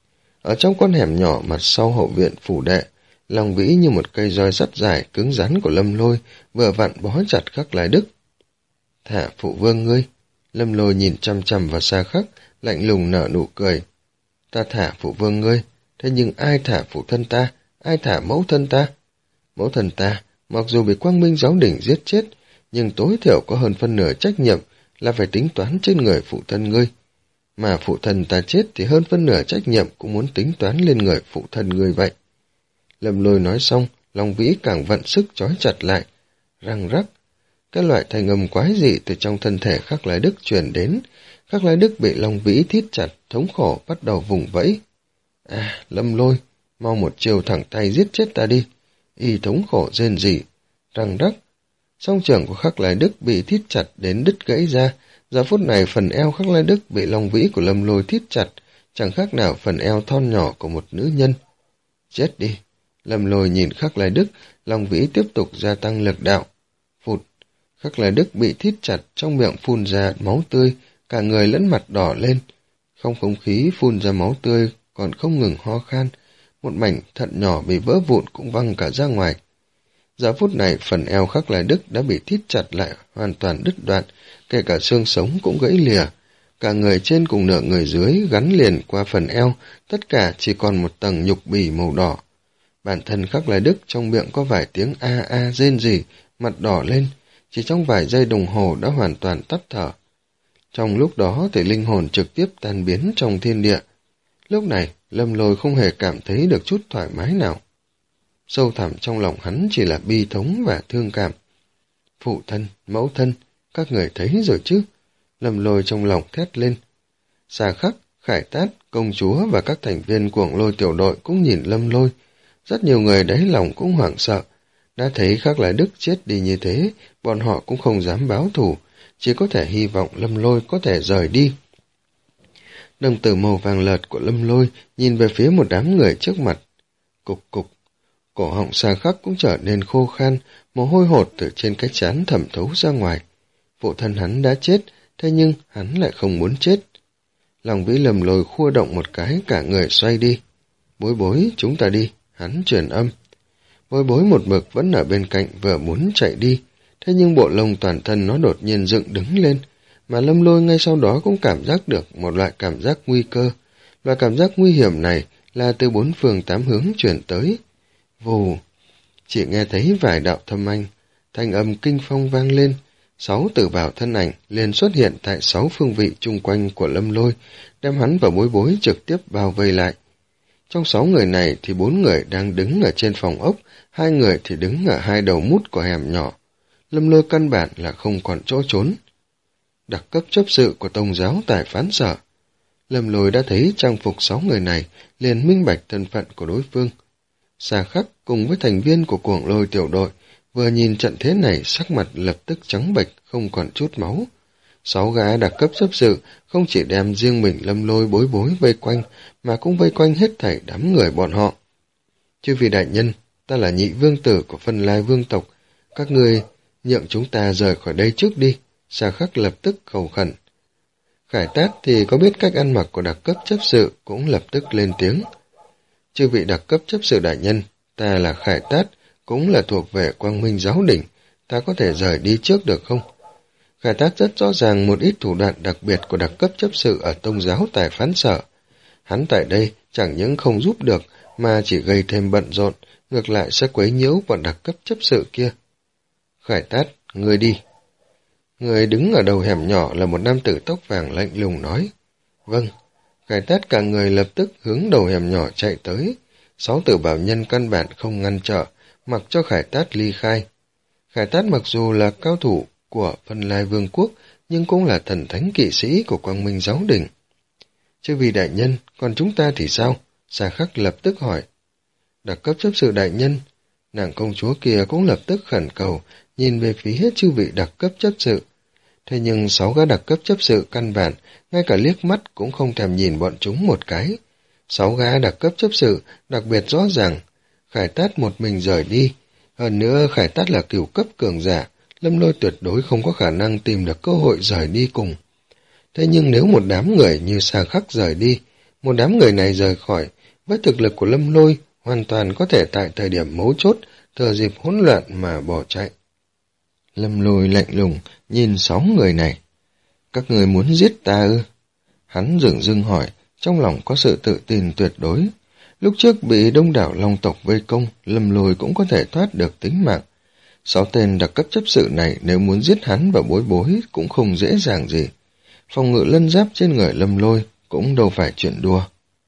A: Ở trong con hẻm nhỏ mặt sau hậu viện phủ đệ, Long Vĩ như một cây roi sắt dài cứng rắn của Lâm Lôi vừa vặn bó chặt Khắc Lai Đức. Thả phụ vương ngươi. Lâm Lôi nhìn chăm chăm vào Xa Khắc, lạnh lùng nở nụ cười. Ta thả phụ vương ngươi, thế nhưng ai thả phụ thân ta, ai thả mẫu thân ta? Mẫu thân ta, mặc dù bị Quang Minh giáo đình giết chết, nhưng tối thiểu có hơn phân nửa trách nhiệm là phải tính toán trên người phụ thân ngươi. Mà phụ thân ta chết thì hơn phân nửa trách nhiệm cũng muốn tính toán lên người phụ thân ngươi vậy. Lâm Lôi nói xong, Long Vĩ càng vận sức trói chặt lại, răng rắc. Cái loại thanh âm quái dị từ trong thân thể Khắc Lai Đức truyền đến. Khắc Lai Đức bị Long Vĩ thít chặt, thống khổ bắt đầu vùng vẫy. À, Lâm Lôi, mau một chiều thẳng tay giết chết ta đi. Y thống khổ rên rỉ, răng rắc. Song trưởng của Khắc Lai Đức bị thít chặt đến đứt gãy ra. Giờ phút này phần eo Khắc Lai Đức bị Long Vĩ của Lâm Lôi thít chặt, chẳng khác nào phần eo thon nhỏ của một nữ nhân. Chết đi. Lâm Lôi nhìn Khắc Lai Đức, Long Vĩ tiếp tục gia tăng lực đạo. Phụt. Khắc Lai Đức bị thít chặt, trong miệng phun ra máu tươi, cả người lẫn mặt đỏ lên. Không không khí phun ra máu tươi, còn không ngừng ho khan. Một mảnh thận nhỏ bị vỡ vụn cũng văng cả ra ngoài. Giờ phút này phần eo Khắc Lai Đức đã bị thít chặt lại, hoàn toàn đứt đoạn, kể cả xương sống cũng gãy lìa. Cả người trên cùng nửa người dưới gắn liền qua phần eo, tất cả chỉ còn một tầng nhục bì màu đỏ. Bản thân Khắc Lai Đức trong miệng có vài tiếng a a rên rỉ, mặt đỏ lên, chỉ trong vài giây đồng hồ đã hoàn toàn tắt thở. Trong lúc đó thì linh hồn trực tiếp tan biến trong thiên địa. Lúc này, Lâm Lôi không hề cảm thấy được chút thoải mái nào. Sâu thẳm trong lòng hắn chỉ là bi thống và thương cảm. Phụ thân, mẫu thân, các người thấy rồi chứ? Lâm Lôi trong lòng thét lên. Xa Khắc, Khải Tát, công chúa và các thành viên Cuồng Lôi tiểu đội cũng nhìn Lâm Lôi. Rất nhiều người đáy lòng cũng hoảng sợ. Đã thấy Khắc Lai Đức chết đi như thế, bọn họ cũng không dám báo thù, chỉ có thể hy vọng Lâm Lôi có thể rời đi. Đồng tử màu vàng lợt của Lâm Lôi nhìn về phía một đám người trước mặt. Cục cục, cổ họng Xa Khắc cũng trở nên khô khan, mồ hôi hột từ trên cái trán thẩm thấu ra ngoài. Phụ thân hắn đã chết, thế nhưng hắn lại không muốn chết. Lòng Vĩ Lâm Lôi khua động một cái, cả người xoay đi. Bối bối, chúng ta đi, hắn truyền âm. Bối bối một mực vẫn ở bên cạnh vừa muốn chạy đi, thế nhưng bộ lông toàn thân nó đột nhiên dựng đứng lên, mà Lâm Lôi ngay sau đó cũng cảm giác được một loại cảm giác nguy cơ. Loại cảm giác nguy hiểm này là từ bốn phương tám hướng chuyển tới. Vù, chỉ nghe thấy vài đạo thâm anh, thanh âm kinh phong vang lên, sáu tử bảo thân ảnh liền xuất hiện tại sáu phương vị chung quanh của Lâm Lôi, đem hắn và bối bối trực tiếp bao vây lại. Trong sáu người này thì bốn người đang đứng ở trên phòng ốc, hai người thì đứng ở hai đầu mút của hẻm nhỏ. Lâm Lôi căn bản là không còn chỗ trốn. Đặc cấp chấp sự của tông giáo tài phán sở. Lâm Lôi đã thấy trang phục sáu người này, liền minh bạch thân phận của đối phương. Xa Khắc cùng với thành viên của Cuồng Lôi tiểu đội, vừa nhìn trận thế này sắc mặt lập tức trắng bệch, không còn chút máu. Sáu gã đặc cấp chấp sự không chỉ đem riêng mình Lâm Lôi bối bối vây quanh, mà cũng vây quanh hết thảy đám người bọn họ. Chư vị đại nhân, ta là nhị vương tử của Phân Lai vương tộc, các ngươi nhượng chúng ta rời khỏi đây trước đi. Xa Khắc lập tức cầu khẩn. Khải Tát thì có biết cách ăn mặc của đặc cấp chấp sự, cũng lập tức lên tiếng. Chư vị đặc cấp chấp sự đại nhân, ta là Khải Tát, cũng là thuộc về Quang Minh giáo đỉnh, ta có thể rời đi trước được không? Khải Tát rất rõ ràng một ít thủ đoạn đặc biệt của đặc cấp chấp sự ở tông giáo tài phán sở. Hắn tại đây chẳng những không giúp được, mà chỉ gây thêm bận rộn, ngược lại sẽ quấy nhiễu bọn đặc cấp chấp sự kia. Khải Tát, người đi. Người đứng ở đầu hẻm nhỏ là một nam tử tóc vàng lạnh lùng nói. Vâng. Khải Tát cả người lập tức hướng đầu hẻm nhỏ chạy tới. Sáu tử bảo nhân căn bản không ngăn trở, mặc cho Khải Tát ly khai. Khải Tát mặc dù là cao thủ của Phân Lai Vương quốc, nhưng cũng là thần thánh kỵ sĩ của Quang Minh giáo đình. Chứ vì đại nhân, còn chúng ta thì sao? Xa Khắc lập tức hỏi. Đặc cấp chấp sự đại nhân, Nàng công chúa kia cũng lập tức khẩn cầu, nhìn về phía chư vị đặc cấp chấp sự. Thế nhưng sáu gã đặc cấp chấp sự căn bản, ngay cả liếc mắt cũng không thèm nhìn bọn chúng một cái. Sáu gã đặc cấp chấp sự đặc biệt rõ ràng, Khải Tát một mình rời đi. Hơn nữa Khải Tát là cửu cấp cường giả, Lâm Lôi tuyệt đối không có khả năng tìm được cơ hội rời đi cùng. Thế nhưng nếu một đám người như Sa Khắc rời đi, một đám người này rời khỏi, với thực lực của Lâm Lôi, hoàn toàn có thể tại thời điểm mấu chốt, thừa dịp hỗn loạn mà bỏ chạy. Lâm Lôi lạnh lùng, nhìn sáu người này. Các người muốn giết ta ư? Hắn dửng dưng hỏi, trong lòng có sự tự tin tuyệt đối. Lúc trước bị đông đảo Long tộc vây công, Lâm Lôi cũng có thể thoát được tính mạng. Sáu tên đặc cấp chấp sự này nếu muốn giết hắn và Bối Bối cũng không dễ dàng gì. Phòng ngự lân giáp trên người Lâm Lôi cũng đâu phải chuyện đùa.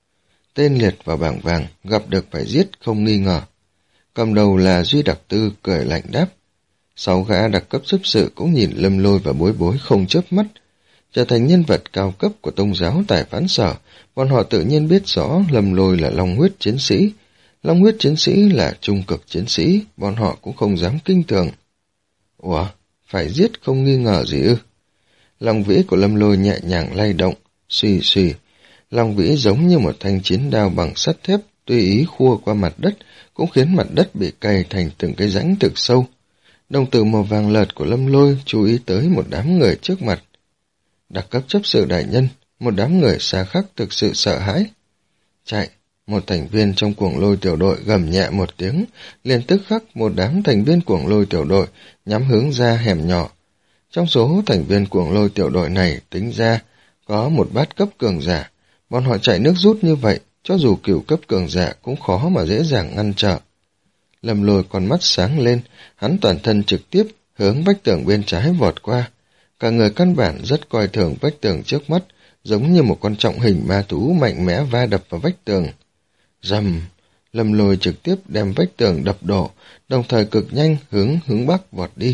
A: Tên liệt vào bảng vàng, gặp được phải giết không nghi ngờ. Cầm đầu là Duy Đặc Tư cười lạnh đáp. Sáu gã đặc cấp chấp sự cũng nhìn Lâm Lôi và Bối Bối không chớp mắt. Trở thành nhân vật cao cấp của Tông giáo tại Phán Sở, bọn họ tự nhiên biết rõ Lâm Lôi là Long huyết chiến sĩ. Long huyết chiến sĩ là trung cực chiến sĩ, bọn họ cũng không dám kinh thường. Ủa, phải giết không nghi ngờ gì ư? Long vĩ của Lâm Lôi nhẹ nhàng lay động, xùy xùy. Long vĩ giống như một thanh chiến đao bằng sắt thép, tùy ý khua qua mặt đất, cũng khiến mặt đất bị cày thành từng cái rãnh thực sâu. Đồng tử màu vàng lợt của Lâm Lôi chú ý tới một đám người trước mặt. Đặc cấp chấp sự đại nhân, một đám người Xa Khắc thực sự sợ hãi. Chạy, một thành viên trong cuồng lôi tiểu đội gầm nhẹ một tiếng, liền tức khắc một đám thành viên cuồng lôi tiểu đội nhắm hướng ra hẻm nhỏ. Trong số thành viên cuồng lôi tiểu đội này tính ra có một bát cấp cường giả, bọn họ chạy nước rút như vậy, cho dù cửu cấp cường giả cũng khó mà dễ dàng ngăn trở. Lâm Lôi con mắt sáng lên, hắn toàn thân trực tiếp hướng vách tường bên trái vọt qua. Cả người căn bản rất coi thường vách tường trước mắt, giống như một con trọng hình ma thú mạnh mẽ va đập vào vách tường. Rầm, Lâm Lôi trực tiếp đem vách tường đập đổ, đồng thời cực nhanh hướng hướng bắc vọt đi.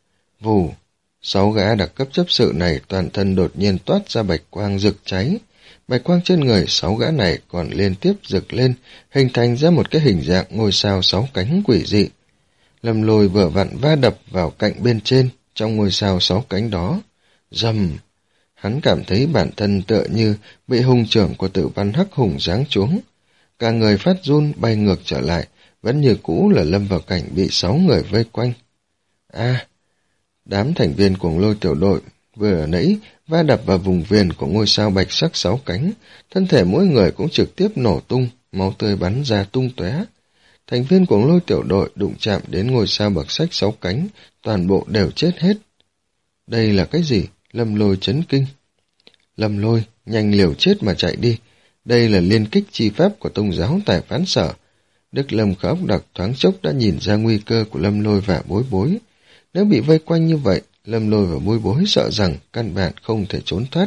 A: Vù, sáu gã đặc cấp chấp sự này toàn thân đột nhiên toát ra bạch quang rực cháy. Bạch quang trên người sáu gã này còn liên tiếp rực lên, hình thành ra một cái hình dạng ngôi sao sáu cánh quỷ dị. Lâm Lôi vừa vặn va đập vào cạnh bên trên, trong ngôi sao sáu cánh đó. Rầm, hắn cảm thấy bản thân tựa như bị hung trưởng của Tử Văn Hắc Hùng giáng xuống. Cả người phát run bay ngược trở lại, vẫn như cũ là lâm vào cảnh bị sáu người vây quanh. A, đám thành viên cuồng lôi tiểu đội vừa nãy va đập vào vùng viền của ngôi sao bạch sắc sáu cánh, thân thể mỗi người cũng trực tiếp nổ tung, máu tươi bắn ra tung tóe. Thành viên cuồng lôi tiểu đội đụng chạm đến ngôi sao bạch sắc sáu cánh, toàn bộ đều chết hết. Đây là cái gì? Lâm Lôi chấn kinh. Lâm Lôi, nhanh liều chết mà chạy đi. Đây là liên kích chi pháp của Tông giáo tại Phán Sở. Đức Lâm Khả Ốc Đặc thoáng chốc đã nhìn ra nguy cơ của Lâm Lôi và Bối Bối. Nếu bị vây quanh như vậy, Lâm Lôi và Bối Bối sợ rằng căn bản không thể trốn thoát.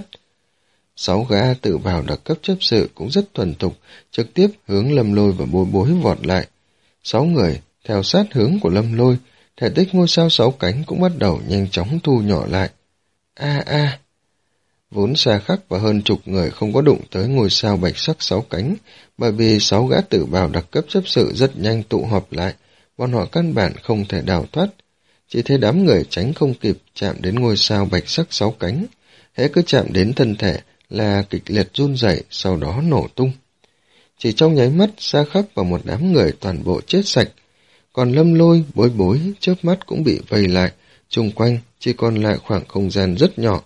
A: Sáu gã tự vào đặc cấp chấp sự cũng rất thuần thục, trực tiếp hướng Lâm Lôi và Bối Bối vọt lại. Sáu người theo sát hướng của Lâm Lôi, thể tích ngôi sao sáu cánh cũng bắt đầu nhanh chóng thu nhỏ lại. A a, vốn Xa Khắc và hơn chục người không có đụng tới ngôi sao bạch sắc sáu cánh, bởi vì sáu gã tử bào đặc cấp chấp sự rất nhanh tụ họp lại, bọn họ căn bản không thể đào thoát. Chỉ thấy đám người tránh không kịp chạm đến ngôi sao bạch sắc sáu cánh, hễ cứ chạm đến thân thể là kịch liệt run rẩy, sau đó nổ tung. Chỉ trong nháy mắt, Xa Khắc và một đám người toàn bộ chết sạch, còn Lâm Lôi, Bối Bối chớp mắt cũng bị vây lại, chung quanh chỉ còn lại khoảng không gian rất nhỏ.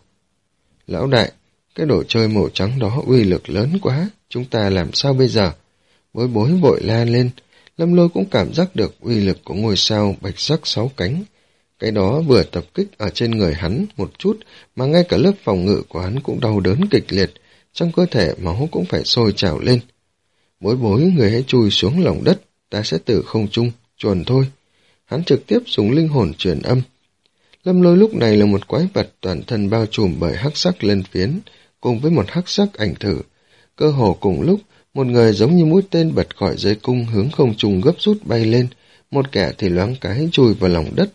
A: Lão đại, cái đồ chơi màu trắng đó uy lực lớn quá, chúng ta làm sao bây giờ? Bối Bối vội la lên. Lâm Lôi cũng cảm giác được uy lực của ngôi sao bạch sắc sáu cánh. Cái đó vừa tập kích ở trên người hắn một chút, mà ngay cả lớp phòng ngự của hắn cũng đau đớn kịch liệt, trong cơ thể máu cũng phải sôi trào lên. Bối Bối, người hãy chui xuống lòng đất, ta sẽ từ không trung, chuồn thôi. Hắn trực tiếp dùng linh hồn truyền âm. Lâm Lôi lúc này là một quái vật toàn thân bao trùm bởi hắc sắc lân phiến, cùng với một hắc sắc ảnh thử. Cơ hồ cùng lúc, một người giống như mũi tên bật khỏi dây cung hướng không trung gấp rút bay lên, một kẻ thì loáng cái chui vào lòng đất.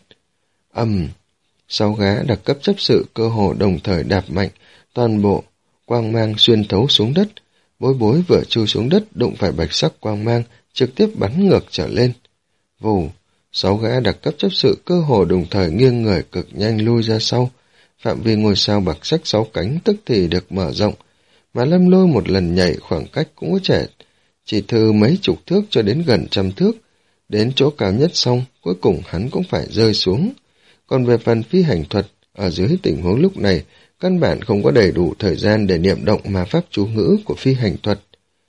A: Ầm, sáu gã đặc cấp chấp sự cơ hồ đồng thời đạp mạnh, toàn bộ quang mang xuyên thấu xuống đất. Bối Bối vừa chui xuống đất đụng phải bạch sắc quang mang, trực tiếp bắn ngược trở lên. Vù, Sáu gã đặc cấp chấp sự cơ hồ đồng thời nghiêng người cực nhanh lui ra sau. Phạm vi ngôi sao bạc sắc sáu cánh tức thì được mở rộng, mà Lâm Lôi một lần nhảy khoảng cách cũng có trẻ, chỉ từ mấy chục thước cho đến gần trăm thước. Đến chỗ cao nhất xong, cuối cùng hắn cũng phải rơi xuống. Còn về phần phi hành thuật, ở dưới tình huống lúc này, căn bản không có đầy đủ thời gian để niệm động ma pháp chú ngữ của phi hành thuật.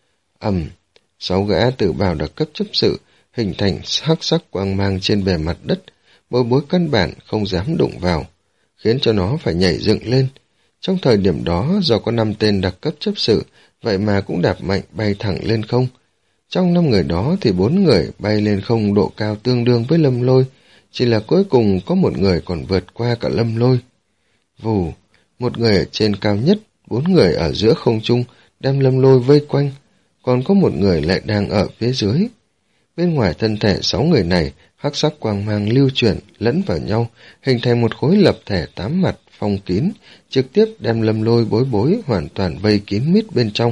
A: Ầm, sáu gã tử bào đặc cấp chấp sự hình thành hắc sắc quang mang trên bề mặt đất, Bối Bối căn bản không dám đụng vào, khiến cho nó phải nhảy dựng lên. Trong thời điểm đó, do có năm tên đặc cấp chấp sự, vậy mà cũng đạp mạnh bay thẳng lên không. Trong năm người đó thì bốn người bay lên không độ cao tương đương với Lâm Lôi, chỉ là cuối cùng có một người còn vượt qua cả Lâm Lôi. Vù, một người ở trên cao nhất, bốn người ở giữa không trung đem Lâm Lôi vây quanh, còn có một người lại đang ở phía dưới. Bên ngoài thân thể sáu người này, hắc sắc quang mang lưu chuyển lẫn vào nhau, hình thành một khối lập thể tám mặt phong kín, trực tiếp đem Lâm Lôi Bối Bối hoàn toàn vây kín mít bên trong.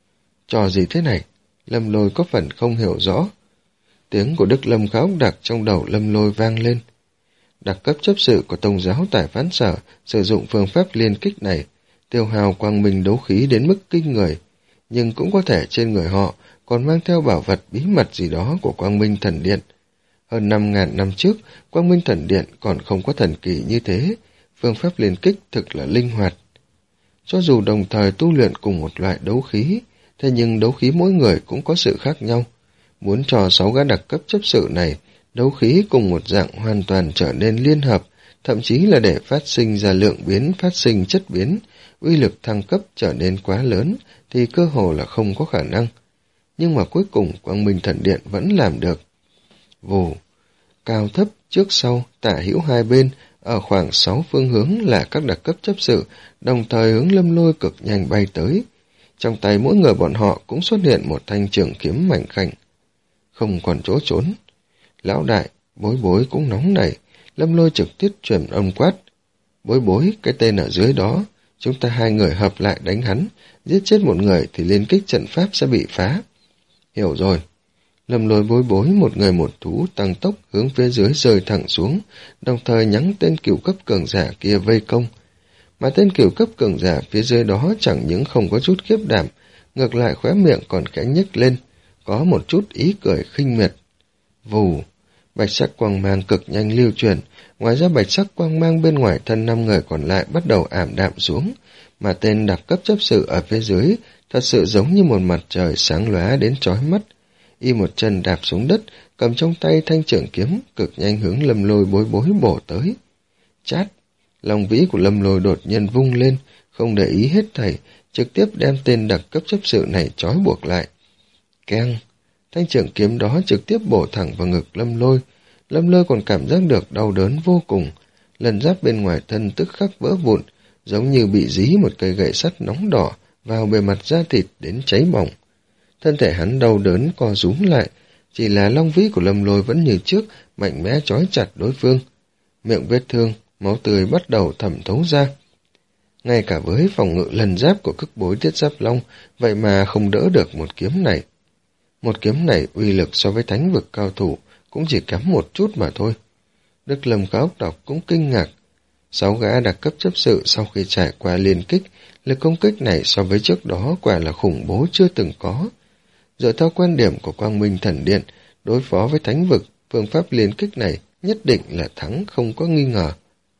A: Trò gì thế này? Lâm Lôi có phần không hiểu rõ. Tiếng của Đức Lâm Khá Ốc Đặc trong đầu Lâm Lôi vang lên. Đặc cấp chấp sự của Tông giáo Tài Phán Sở sử dụng phương pháp liên kích này, tiêu hao quang minh đấu khí đến mức kinh người, nhưng cũng có thể trên người họ còn mang theo bảo vật bí mật gì đó của Quang Minh Thần Điện. Hơn năm ngàn năm trước, Quang Minh Thần Điện còn không có thần kỳ như thế, phương pháp liên kích thực là linh hoạt. Cho dù đồng thời tu luyện cùng một loại đấu khí, thế nhưng đấu khí mỗi người cũng có sự khác nhau. Muốn cho sáu gã đặc cấp chấp sự này, đấu khí cùng một dạng hoàn toàn trở nên liên hợp, thậm chí là để phát sinh ra lượng biến, phát sinh chất biến, uy lực thăng cấp trở nên quá lớn, thì cơ hồ là không có khả năng. Nhưng mà cuối cùng Quang Minh Thần Điện vẫn làm được. Vù, cao thấp, trước sau, tả hữu hai bên, ở khoảng sáu phương hướng là các đặc cấp chấp sự, đồng thời hướng Lâm Lôi cực nhanh bay tới. Trong tay mỗi người bọn họ cũng xuất hiện một thanh trường kiếm mảnh khảnh. Không còn chỗ trốn. Lão đại, Bối Bối cũng nóng nảy, Lâm Lôi trực tiếp truyền âm quát. Bối Bối, cái tên ở dưới đó, chúng ta hai người hợp lại đánh hắn, giết chết một người thì liên kích trận pháp sẽ bị phá. Hiểu rồi. Lâm Lôi Bối Bối một người một thú tăng tốc hướng phía dưới rơi thẳng xuống, đồng thời nhắm tên cửu cấp cường giả kia vây công. Mà tên cửu cấp cường giả phía dưới đó chẳng những không có chút khiếp đảm, ngược lại khóe miệng còn khẽ nhếch lên, có một chút ý cười khinh miệt. Vù, bạch sắc quang mang cực nhanh lưu truyền, ngoài ra bạch sắc quang mang bên ngoài thân năm người còn lại bắt đầu ảm đạm xuống, mà tên đặc cấp chấp sự ở phía dưới thật sự giống như một mặt trời sáng lóa đến chói mắt. Y một chân đạp xuống đất, cầm trong tay thanh trưởng kiếm, cực nhanh hướng Lâm Lôi Bối Bối bổ tới. Chát! Lòng vĩ của Lâm Lôi đột nhiên vung lên, không để ý hết thảy, trực tiếp đem tên đặc cấp chấp sự này trói buộc lại. Keng! Thanh trưởng kiếm đó trực tiếp bổ thẳng vào ngực Lâm Lôi. Lâm Lôi còn cảm giác được đau đớn vô cùng. Lần giáp bên ngoài thân tức khắc vỡ vụn, giống như bị dí một cây gậy sắt nóng đỏ vào bề mặt da thịt đến cháy bỏng. Thân thể hắn đau đớn co rúm lại, chỉ là long vĩ của Lâm Lôi vẫn như trước, mạnh mẽ trói chặt đối phương. Miệng vết thương, máu tươi bắt đầu thẩm thấu ra. Ngay cả với phòng ngự lần giáp của Cức Bối Thiết Giáp Long, vậy mà không đỡ được một kiếm này. Một kiếm này uy lực so với thánh vực cao thủ cũng chỉ kém một chút mà thôi. Đức Lâm Khá Ốc Độc cũng kinh ngạc. Sáu gã đặc cấp chấp sự sau khi trải qua liên kích, lực công kích này so với trước đó quả là khủng bố chưa từng có. Dựa theo quan điểm của Quang Minh Thần Điện, đối phó với thánh vực, phương pháp liên kích này nhất định là thắng không có nghi ngờ.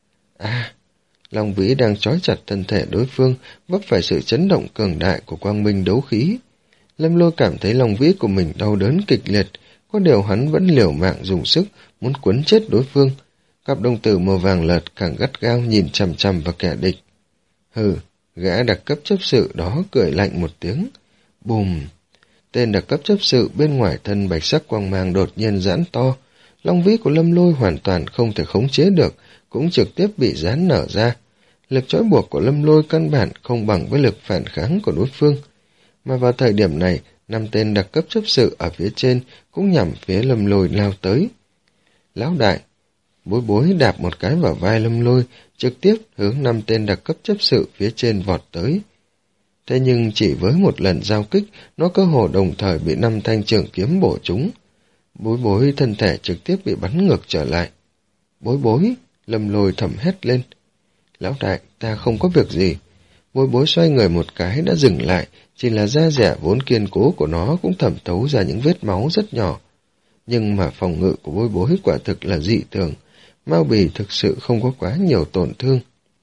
A: À, Long Vĩ đang trói chặt thân thể đối phương, vấp phải sự chấn động cường đại của Quang Minh đấu khí. Lâm Lôi cảm thấy Long Vĩ của mình đau đớn kịch liệt, có điều hắn vẫn liều mạng dùng sức, muốn quấn chết đối phương. Cặp đồng tử màu vàng lợt càng gắt gao nhìn chằm chằm vào kẻ địch. Hừ, gã đặc cấp chấp sự đó cười lạnh một tiếng. Bùm! Tên đặc cấp chấp sự bên ngoài thân bạch sắc quang mang đột nhiên giãn to. Long vĩ của Lâm Lôi hoàn toàn không thể khống chế được, cũng trực tiếp bị giãn nở ra. Lực trói buộc của Lâm Lôi căn bản không bằng với lực phản kháng của đối phương. Mà vào thời điểm này, năm tên đặc cấp chấp sự ở phía trên cũng nhằm phía Lâm Lôi lao tới. Lão đại! Bối Bối đạp một cái vào vai Lâm Lôi, trực tiếp hướng năm tên đặc cấp chấp sự phía trên vọt tới. Thế nhưng chỉ với một lần giao kích, nó cơ hồ đồng thời bị năm thanh trường kiếm bổ trúng. Bối bối thân thể trực tiếp bị bắn ngược trở lại. Bối bối, Lâm Lôi thầm hét lên. Lão đại, ta không có việc gì. Bối bối xoay người một cái đã dừng lại, chỉ là da dẻ vốn kiên cố của nó cũng thẩm thấu ra những vết máu rất nhỏ. Nhưng mà phòng ngự của bối bối quả thực là dị thường, Mao Bì thực sự không có quá nhiều tổn thương.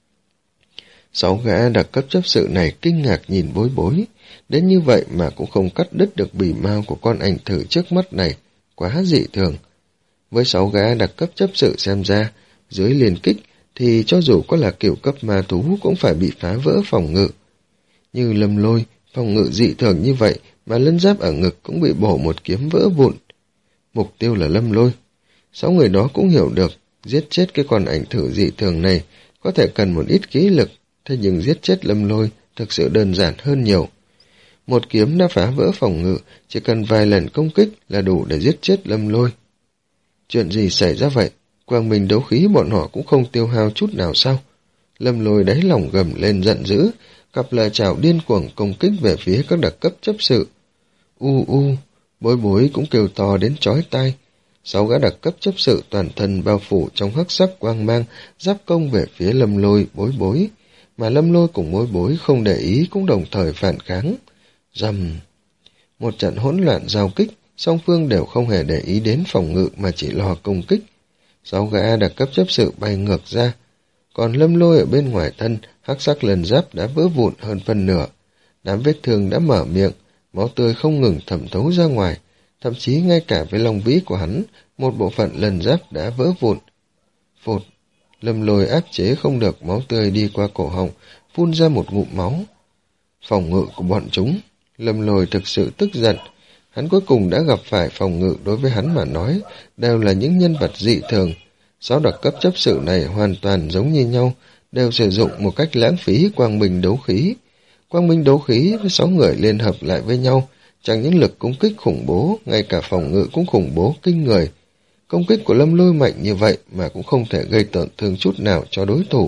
A: Sáu gã đặc cấp chấp sự này kinh ngạc nhìn bối bối, đến như vậy mà cũng không cắt đứt được bì mao của con ảnh thử trước mắt này, quá dị thường. Với sáu gã đặc cấp chấp sự xem ra, dưới liên kích thì cho dù có là kiểu cấp ma thú cũng phải bị phá vỡ phòng ngự. Như Lâm Lôi, phòng ngự dị thường như vậy mà lân giáp ở ngực cũng bị bổ một kiếm vỡ vụn. Mục tiêu là Lâm Lôi. Sáu người đó cũng hiểu được, giết chết cái con ảnh thử dị thường này có thể cần một ít khí lực, thế nhưng giết chết Lâm Lôi thực sự đơn giản hơn nhiều. Một kiếm đã phá vỡ phòng ngự, chỉ cần vài lần công kích là đủ để giết chết Lâm Lôi. Chuyện gì xảy ra vậy? Quang minh đấu khí bọn họ cũng không tiêu hao chút nào sao? Lâm Lôi đáy lòng gầm lên giận dữ, cặp lời chào điên cuồng công kích về phía các đặc cấp chấp sự. U u, bối bối cũng kêu to đến chói tai. Sáu gã đặc cấp chấp sự toàn thân bao phủ trong hắc sắc quang mang, giáp công về phía Lâm Lôi, bối bối, mà Lâm Lôi cùng bối bối không để ý cũng đồng thời phản kháng. Rầm! Một trận hỗn loạn giao kích, song phương đều không hề để ý đến phòng ngự mà chỉ lo công kích. Sáu gã đặc cấp chấp sự bay ngược ra, còn Lâm Lôi ở bên ngoài thân, hắc sắc lần giáp đã vỡ vụn hơn phân nửa. Đám vết thương đã mở miệng, máu tươi không ngừng thẩm thấu ra ngoài, thậm chí ngay cả với lông vĩ của hắn, một bộ phận lần giáp đã vỡ vụn. Phụt! Lâm Lôi áp chế không được máu tươi đi qua cổ họng, phun ra một ngụm máu. Phòng ngự của bọn chúng, Lâm Lôi thực sự tức giận. Hắn cuối cùng đã gặp phải phòng ngự đối với hắn mà nói, đều là những nhân vật dị thường. Sáu đặc cấp chấp sự này hoàn toàn giống như nhau, đều sử dụng một cách lãng phí quang minh đấu khí. Quang minh đấu khí với sáu người liên hợp lại với nhau, chẳng những lực công kích khủng bố, ngay cả phòng ngự cũng khủng bố kinh người. Công kích của Lâm Lôi mạnh như vậy mà cũng không thể gây tổn thương chút nào cho đối thủ.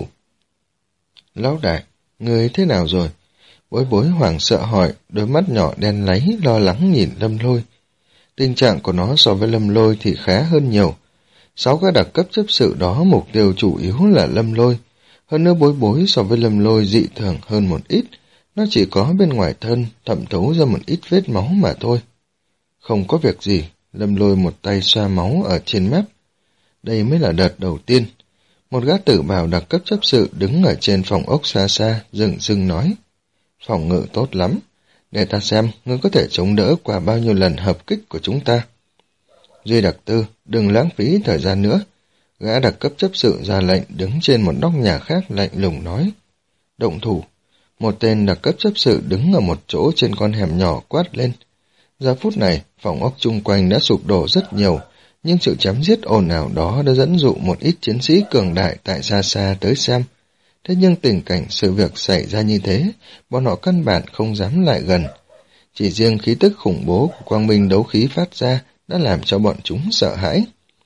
A: Lão đại, người thế nào rồi? Bối bối hoảng sợ hỏi, đôi mắt nhỏ đen láy lo lắng nhìn Lâm Lôi. Tình trạng của nó so với Lâm Lôi thì khá hơn nhiều. Sáu gã đặc cấp chấp sự đó mục tiêu chủ yếu là Lâm Lôi. Hơn nữa bối bối so với Lâm Lôi dị thường hơn một ít. Nó chỉ có bên ngoài thân thẩm thấu ra một ít vết máu mà thôi. Không có việc gì, Lâm Lôi một tay xoa máu ở trên mép. Đây mới là đợt đầu tiên. Một gã tử bào đặc cấp chấp sự đứng ở trên phòng ốc xa xa, dừng dừng nói. Phòng ngự tốt lắm. Để ta xem ngươi có thể chống đỡ qua bao nhiêu lần hợp kích của chúng ta. Duy đặc tư, đừng lãng phí thời gian nữa. Gã đặc cấp chấp sự ra lệnh đứng trên một nóc nhà khác lạnh lùng nói. Động thủ. Một tên đặc cấp chấp sự đứng ở một chỗ trên con hẻm nhỏ quát lên. Giờ phút này, phòng ốc chung quanh đã sụp đổ rất nhiều, nhưng sự chém giết ồn ào đó đã dẫn dụ một ít chiến sĩ cường đại tại xa xa tới xem. Thế nhưng tình cảnh sự việc xảy ra như thế, bọn họ căn bản không dám lại gần. Chỉ riêng khí tức khủng bố của quang minh đấu khí phát ra đã làm cho bọn chúng sợ hãi.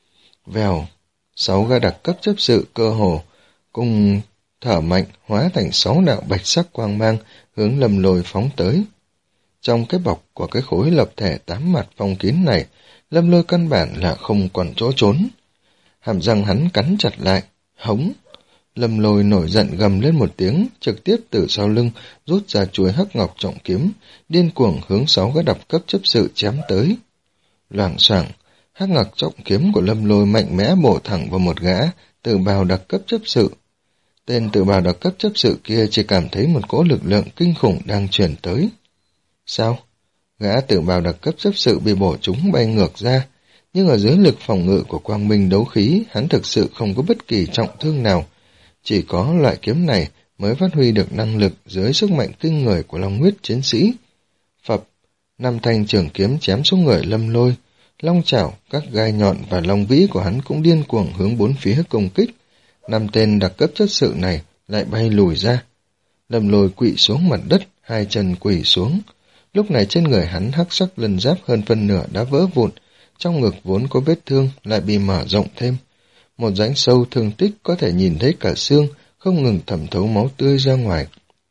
A: Vèo, sáu gã đặc cấp chấp sự cơ hồ, cùng thở mạnh hóa thành sáu đạo bạch sắc quang mang hướng Lâm Lôi phóng tới. Trong cái bọc của cái khối lập thể tám mặt phong kín này, Lâm Lôi căn bản là không còn chỗ trốn. Hàm răng hắn cắn chặt lại, hống. Lâm Lôi nổi giận gầm lên một tiếng, trực tiếp từ sau lưng rút ra chuôi hắc ngọc trọng kiếm, điên cuồng hướng sáu gã đặc cấp chấp sự chém tới. Loảng xoảng, hắc ngọc trọng kiếm của Lâm Lôi mạnh mẽ bổ thẳng vào một gã từ bào đặc cấp chấp sự. Tên từ bào đặc cấp chấp sự kia chỉ cảm thấy một cỗ lực lượng kinh khủng đang truyền tới. Sao? Gã tử bào đặc cấp chấp sự bị bổ trúng bay ngược ra, nhưng ở dưới lực phòng ngự của quang minh đấu khí, hắn thực sự không có bất kỳ trọng thương nào. Chỉ có loại kiếm này mới phát huy được năng lực dưới sức mạnh kinh người của long huyết chiến sĩ. Phập, năm thanh trường kiếm chém xuống người Lâm Lôi, long chảo, các gai nhọn và long vĩ của hắn cũng điên cuồng hướng bốn phía công kích. Năm tên đặc cấp chất sự này lại bay lùi ra. Lâm Lôi quỵ xuống mặt đất, hai chân quỳ xuống. Lúc này trên người hắn hắc sắc lân giáp hơn phân nửa đã vỡ vụn, trong ngực vốn có vết thương lại bị mở rộng thêm. Một rãnh sâu thương tích có thể nhìn thấy cả xương, không ngừng thẩm thấu máu tươi ra ngoài.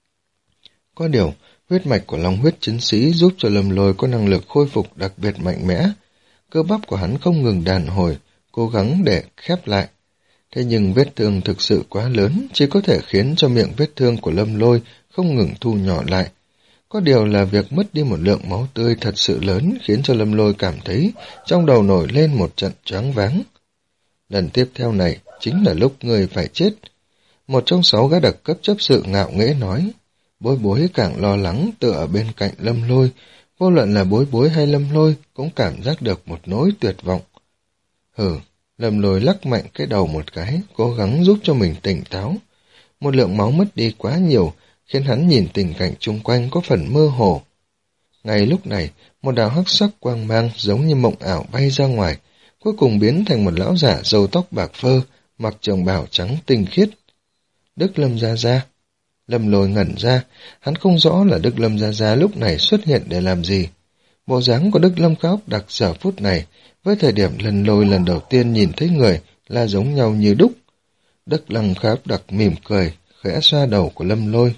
A: Có điều, huyết mạch của long huyết chiến sĩ giúp cho Lâm Lôi có năng lực khôi phục đặc biệt mạnh mẽ. cơ bắp của hắn không ngừng đàn hồi, cố gắng để khép lại. Thế nhưng vết thương thực sự quá lớn, chỉ có thể khiến cho miệng vết thương của Lâm Lôi không ngừng thu nhỏ lại. Có điều là việc mất đi một lượng máu tươi thật sự lớn khiến cho Lâm Lôi cảm thấy trong đầu nổi lên một trận choáng váng. Lần tiếp theo này chính là lúc ngươi phải chết. Một trong sáu gã đặc cấp chấp sự ngạo nghễ nói. Bối bối càng lo lắng tựa ở bên cạnh Lâm Lôi, vô luận là bối bối hay Lâm Lôi cũng cảm giác được một nỗi tuyệt vọng. Hừ, Lâm Lôi lắc mạnh cái đầu một cái, cố gắng giúp cho mình tỉnh táo. Một lượng máu mất đi quá nhiều, khiến hắn nhìn tình cảnh chung quanh có phần mơ hồ. Ngay lúc này, một đạo hắc sắc quang mang giống như mộng ảo bay ra ngoài, cuối cùng biến thành một lão giả râu tóc bạc phơ, mặc trường bào trắng tinh khiết. Đức Lâm Gia Gia. Lâm Lôi ngẩn ra, hắn không rõ là Đức Lâm Gia Gia lúc này xuất hiện để làm gì. Bộ dáng của Đức Lâm Khá Úc Đặc giờ phút này, với thời điểm lần Lôi lần đầu tiên nhìn thấy người là giống nhau như đúc. Đức Lâm Khá Úc Đặc mỉm cười, khẽ xoa đầu của Lâm Lôi.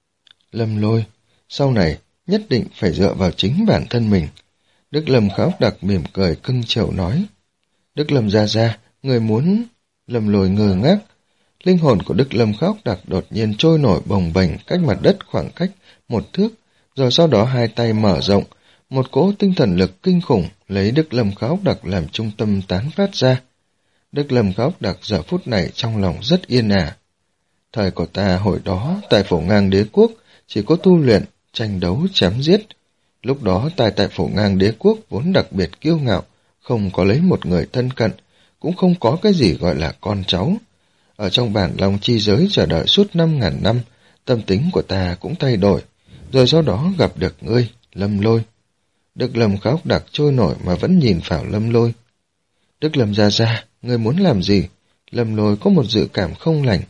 A: Lâm Lôi, sau này nhất định phải dựa vào chính bản thân mình. Đức Lâm Khá Úc Đặc mỉm cười cưng chiều nói. Đức Lâm Gia Gia, người muốn... Lâm Lôi ngơ ngác. Linh hồn của Đức Lâm Khá Úc Đặc đột nhiên trôi nổi bồng bềnh cách mặt đất khoảng cách một thước, rồi sau đó hai tay mở rộng, một cỗ tinh thần lực kinh khủng lấy Đức Lâm Khá Úc Đặc làm trung tâm tán phát ra. Đức Lâm Khá Úc Đặc giờ phút này trong lòng rất yên ả. Thời của ta hồi đó tại Phổ Ngang Đế Quốc chỉ có tu luyện, tranh đấu, chém giết. Lúc đó ta tại Phổ Ngang Đế Quốc vốn đặc biệt kiêu ngạo, không có lấy một người thân cận, cũng không có cái gì gọi là con cháu. Ở trong bản long chi giới chờ đợi suốt năm ngàn năm, tâm tính của ta cũng thay đổi, rồi sau đó gặp được ngươi, Lâm Lôi. Đức Lâm Khá Úc Đặc trôi nổi mà vẫn nhìn vào Lâm Lôi. Đức Lâm Gia Gia, ngươi muốn làm gì? Lâm Lôi có một dự cảm không lành.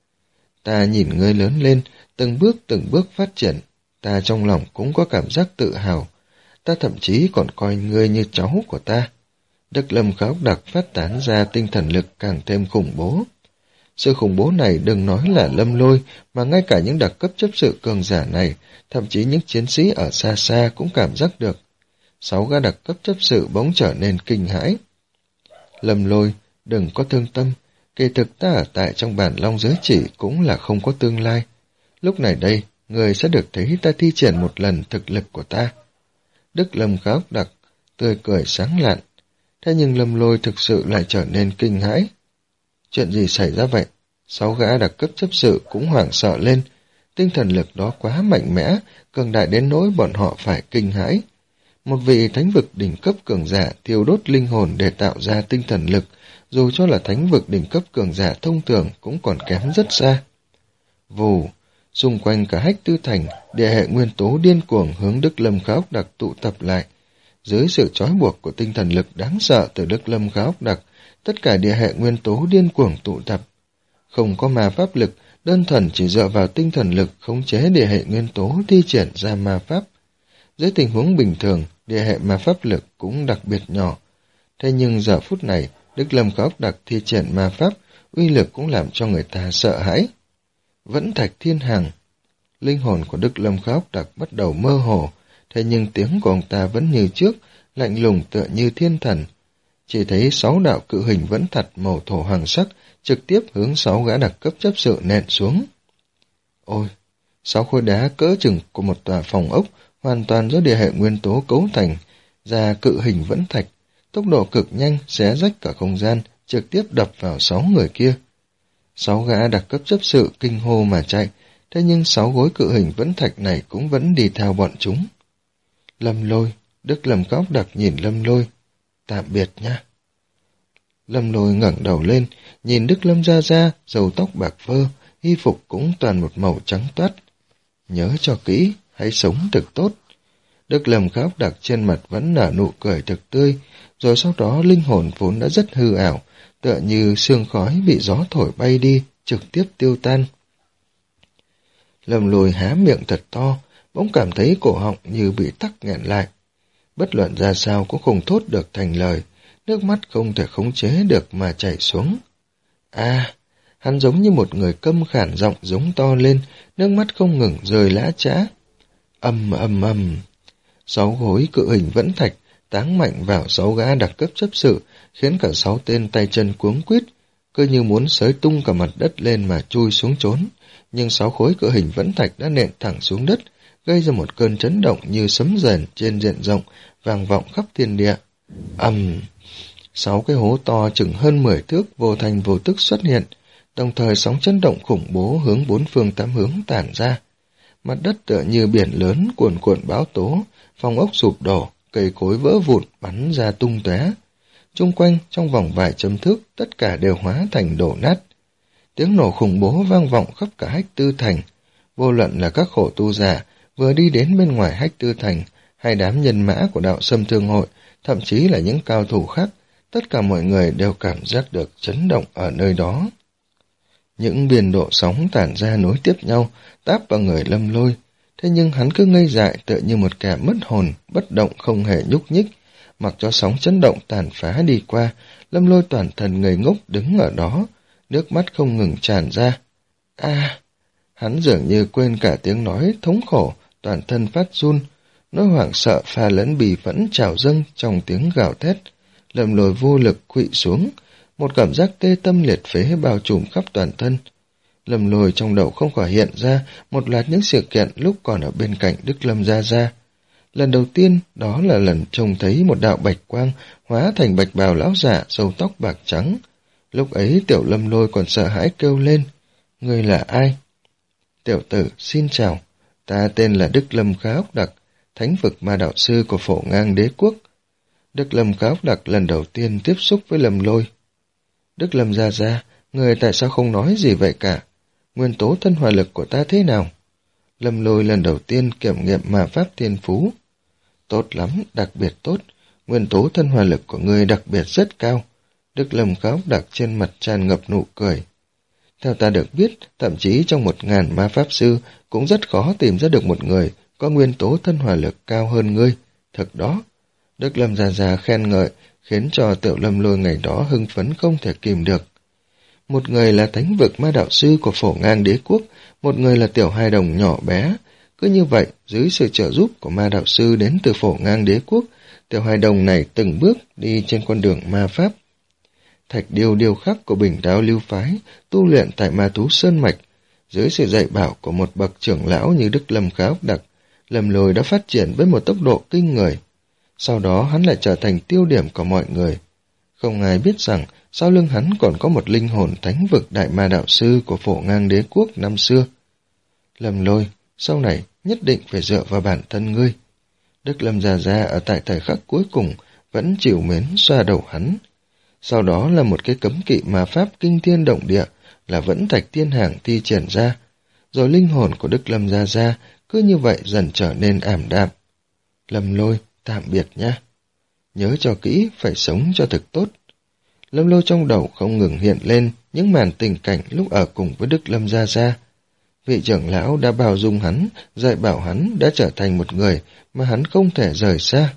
A: Ta nhìn ngươi lớn lên, từng bước từng bước phát triển, ta trong lòng cũng có cảm giác tự hào. Ta thậm chí còn coi ngươi như cháu của ta. Đức Lâm Khá Úc Đặc phát tán ra tinh thần lực càng thêm khủng bố. Sự khủng bố này đừng nói là Lâm Lôi, mà ngay cả những đặc cấp chấp sự cường giả này, thậm chí những chiến sĩ ở xa xa cũng cảm giác được. Sáu gã đặc cấp chấp sự bỗng trở nên kinh hãi. Lâm Lôi, đừng có thương tâm, kỳ thực ta ở tại trong bản long giới chỉ cũng là không có tương lai. Lúc này đây, người sẽ được thấy ta thi triển một lần thực lực của ta. Đức Lâm Khá Úc Đặc tươi cười sáng lạn, thế nhưng Lâm Lôi thực sự lại trở nên kinh hãi. Chuyện gì xảy ra vậy? Sáu gã đặc cấp chấp sự cũng hoảng sợ lên. Tinh thần lực đó quá mạnh mẽ, cường đại đến nỗi bọn họ phải kinh hãi. Một vị thánh vực đỉnh cấp cường giả thiêu đốt linh hồn để tạo ra tinh thần lực, dù cho là thánh vực đỉnh cấp cường giả thông thường cũng còn kém rất xa. Vù, xung quanh cả Hách Tư Thành, địa hệ nguyên tố điên cuồng hướng Đức Lâm Khá Úc Đặc tụ tập lại. Dưới sự trói buộc của tinh thần lực đáng sợ từ Đức Lâm Khá Úc Đặc, tất cả địa hệ nguyên tố điên cuồng tụ tập. Không có ma pháp lực, đơn thuần chỉ dựa vào tinh thần lực khống chế địa hệ nguyên tố thi triển ra ma pháp. Dưới tình huống bình thường, địa hệ ma pháp lực cũng đặc biệt nhỏ. Thế nhưng giờ phút này, Đức Lâm Khá Úc Đặc thi triển ma pháp, uy lực cũng làm cho người ta sợ hãi. Vẫn Thạch Thiên Hằng. Linh hồn của Đức Lâm Khá Úc Đặc bắt đầu mơ hồ, thế nhưng tiếng của ông ta vẫn như trước, lạnh lùng tựa như thiên thần. Chỉ thấy sáu đạo cự hình vẫn thật màu thổ hoàng sắc, trực tiếp hướng sáu gã đặc cấp chấp sự nện xuống. Ôi, sáu khối đá cỡ chừng của một tòa phòng ốc, hoàn toàn do địa hệ nguyên tố cấu thành, ra cự hình vẫn thạch, tốc độ cực nhanh xé rách cả không gian, trực tiếp đập vào sáu người kia. Sáu gã đặc cấp chấp sự kinh hô mà chạy, thế nhưng sáu gối cự hình vẫn thạch này cũng vẫn đi theo bọn chúng. Lâm Lôi, Đức Lâm Khá Úc Đặc nhìn Lâm Lôi. Tạm biệt nha. Lâm Lôi ngẩng đầu lên, nhìn Đức Lâm Gia Gia, râu tóc bạc phơ, y phục cũng toàn một màu trắng toát. Nhớ cho kỹ, hãy sống thực tốt. Đức Lâm Khá Úc Đặc trên mặt vẫn nở nụ cười thực tươi, rồi sau đó linh hồn vốn đã rất hư ảo, tựa như sương khói bị gió thổi bay đi, trực tiếp tiêu tan. Lâm Lôi há miệng thật to, bỗng cảm thấy cổ họng như bị tắc nghẹn lại. Bất luận ra sao cũng không thốt được thành lời, nước mắt không thể khống chế được mà chảy xuống. À, hắn giống như một người câm khản giọng giống to lên, nước mắt không ngừng rơi lã chã. Âm âm âm. Sáu gối cự hình vẫn thạch, táng mạnh vào sáu gã đặc cấp chấp sự, khiến cả sáu tên tay chân cuống quýt, cứ như muốn xới tung cả mặt đất lên mà chui xuống trốn. Nhưng sáu khối cự hình vẫn thạch đã nện thẳng xuống đất, gây ra một cơn chấn động như sấm rền trên diện rộng, vang vọng khắp thiên địa. Ầm! Sáu cái hố to chừng hơn mười thước vô thành vô tức xuất hiện, đồng thời sóng chấn động khủng bố hướng bốn phương tám hướng tản ra. Mặt đất tựa như biển lớn cuồn cuộn bão tố, phòng ốc sụp đổ, cây cối vỡ vụn bắn ra tung tóe. Chung quanh trong vòng vài chấm thước tất cả đều hóa thành đổ nát. Tiếng nổ khủng bố vang vọng khắp cả Hách Tư Thành. Vô luận là các khổ tu giả vừa đi đến bên ngoài Hách Tư Thành, hay đám nhân mã của đạo Sâm Thương Hội, thậm chí là những cao thủ khác, tất cả mọi người đều cảm giác được chấn động ở nơi đó. Những biên độ sóng tản ra nối tiếp nhau, táp vào người Lâm Lôi. Thế nhưng hắn cứ ngây dại tựa như một kẻ mất hồn, bất động không hề nhúc nhích, mặc cho sóng chấn động tàn phá đi qua. Lâm Lôi toàn thân ngây ngốc đứng ở đó, nước mắt không ngừng tràn ra. A! À, hắn dường như quên cả tiếng nói thống khổ, toàn thân phát run, nỗi hoảng sợ pha lẫn bì phẫn trào dâng trong tiếng gào thét. Lâm Lôi vô lực khuỵu xuống, một cảm giác tê tâm liệt phế bao trùm khắp toàn thân. Lâm Lôi trong đầu không khỏi hiện ra một loạt những sự kiện lúc còn ở bên cạnh Đức Lâm Gia Gia. Lần đầu tiên đó là lần trông thấy một đạo bạch quang hóa thành bạch bào lão giả râu tóc bạc trắng. Lúc ấy tiểu Lâm Lôi còn sợ hãi kêu lên: "Ngươi là ai?" "Tiểu tử, xin chào, ta tên là Đức Lâm Khá Ốc Đặc, thánh vực ma đạo sư của Phổ Ngang Đế Quốc." Đức Lâm Khá Ốc Đặc lần đầu tiên tiếp xúc với Lâm Lôi. "Đức Lâm Gia Gia, người tại sao không nói gì vậy cả? Nguyên tố thân hỏa lực của ta thế nào?" Lâm Lôi lần đầu tiên kiểm nghiệm ma pháp thiên phú. "Tốt lắm, đặc biệt tốt, nguyên tố thân hỏa lực của ngươi đặc biệt rất cao." Đức Lâm Khá Ốc Đặc trên mặt tràn ngập nụ cười. "Theo ta được biết, thậm chí trong một ngàn ma pháp sư cũng rất khó tìm ra được một người có nguyên tố thân hỏa lực cao hơn ngươi. Thật đó." Đức Lâm Gia Gia khen ngợi, khiến cho tiểu Lâm Lôi ngày đó hưng phấn không thể kìm được. Một người là thánh vực ma đạo sư của Phổ Ngang Đế Quốc, một người là tiểu hài đồng nhỏ bé. Cứ như vậy, dưới sự trợ giúp của ma đạo sư đến từ Phổ Ngang Đế Quốc, tiểu hài đồng này từng bước đi trên con đường ma pháp. Thạch điêu điêu khắc của Bình Đao Lưu Phái, tu luyện tại Ma Thú Sơn Mạch, dưới sự dạy bảo của một bậc trưởng lão như Đức Lâm Khá Ốc Đặc, Lâm Lôi đã phát triển với một tốc độ kinh người. Sau đó hắn lại trở thành tiêu điểm của mọi người. Không ai biết rằng sau lưng hắn còn có một linh hồn thánh vực đại ma đạo sư của Phổ Ngang Đế Quốc năm xưa. Lâm Lôi, sau này nhất định phải dựa vào bản thân ngươi. Đức Lâm Gia Gia ở tại thời khắc cuối cùng vẫn chịu mến xoa đầu hắn. Sau đó là một cái cấm kỵ ma pháp kinh thiên động địa là Vẫn Thạch Tiên Hàng thi triển ra. Rồi linh hồn của Đức Lâm Gia Gia cứ như vậy dần trở nên ảm đạm. Lâm Lôi, tạm biệt nhé. Nhớ cho kỹ, phải sống cho thực tốt. Lâm Lôi trong đầu không ngừng hiện lên những màn tình cảnh lúc ở cùng với Đức Lâm Gia Gia. Vị trưởng lão đã bao dung hắn, dạy bảo hắn đã trở thành một người mà hắn không thể rời xa.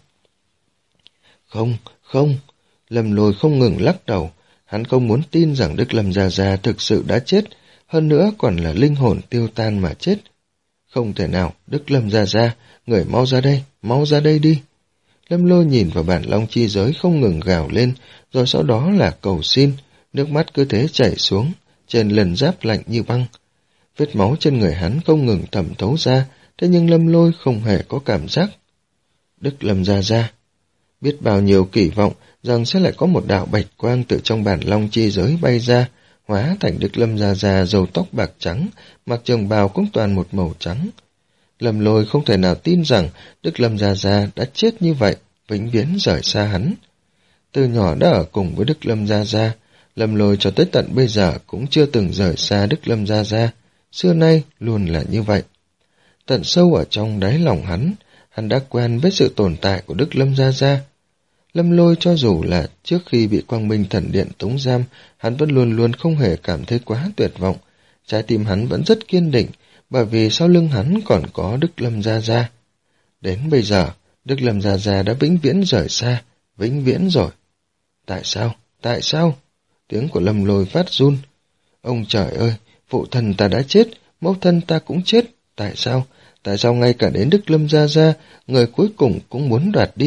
A: Không, không, Lâm Lôi không ngừng lắc đầu. Hắn không muốn tin rằng Đức Lâm Gia Gia thực sự đã chết, hơn nữa còn là linh hồn tiêu tan mà chết. Không thể nào, Đức Lâm Gia Gia, người mau ra đây, mau ra đây đi. Lâm Lôi nhìn vào bản long chi giới không ngừng gào lên, rồi sau đó là cầu xin, nước mắt cứ thế chảy xuống, trên lần giáp lạnh như băng. Vết máu trên người hắn không ngừng thẩm thấu ra, thế nhưng Lâm Lôi không hề có cảm giác. Đức Lâm Gia Gia, biết bao nhiêu kỳ vọng rằng sẽ lại có một đạo bạch quang từ trong bản long chi giới bay ra, hóa thành Đức Lâm Gia Gia râu tóc bạc trắng, mặc trường bào cũng toàn một màu trắng. Lâm Lôi không thể nào tin rằng Đức Lâm Gia Gia đã chết như vậy, vĩnh viễn rời xa hắn. Từ nhỏ đã ở cùng với Đức Lâm Gia Gia, Lâm Lôi cho tới tận bây giờ cũng chưa từng rời xa Đức Lâm Gia Gia, xưa nay luôn là như vậy. Tận sâu ở trong đáy lòng hắn, hắn đã quen với sự tồn tại của Đức Lâm Gia Gia. Lâm Lôi cho dù là trước khi bị Quang Minh Thần Điện tống giam, hắn vẫn luôn luôn không hề cảm thấy quá tuyệt vọng. Trái tim hắn vẫn rất kiên định, bởi vì sau lưng hắn còn có Đức Lâm Gia Gia. Đến bây giờ, Đức Lâm Gia Gia đã vĩnh viễn rời xa, vĩnh viễn rồi. Tại sao? Tại sao? Tiếng của Lâm Lôi phát run. Ông trời ơi, phụ thân ta đã chết, mẫu thân ta cũng chết. Tại sao? Tại sao ngay cả đến Đức Lâm Gia Gia, người cuối cùng cũng muốn đoạt đi?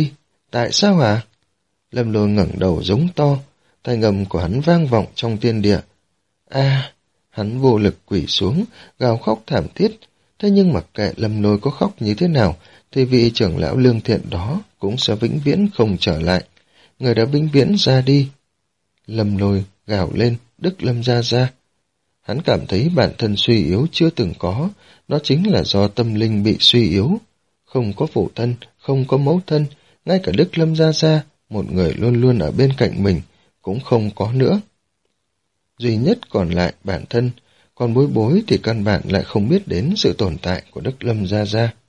A: Tại sao à? Lâm Lôi ngẩng đầu giống to, tai ngầm của hắn vang vọng trong thiên địa. A, hắn vô lực quỳ xuống, gào khóc thảm thiết. Thế nhưng mặc kệ Lâm Lôi có khóc như thế nào, thì vị trưởng lão lương thiện đó cũng sẽ vĩnh viễn không trở lại. Người đã vĩnh viễn ra đi. Lâm Lôi gào lên, Đức Lâm Gia Gia. Hắn cảm thấy bản thân suy yếu chưa từng có, đó chính là do tâm linh bị suy yếu. Không có phụ thân, không có mẫu thân, ngay cả Đức Lâm Gia Gia, một người luôn luôn ở bên cạnh mình, cũng không có nữa. Duy nhất còn lại bản thân, còn bối bối thì căn bản lại không biết đến sự tồn tại của Đức Lâm Gia Gia.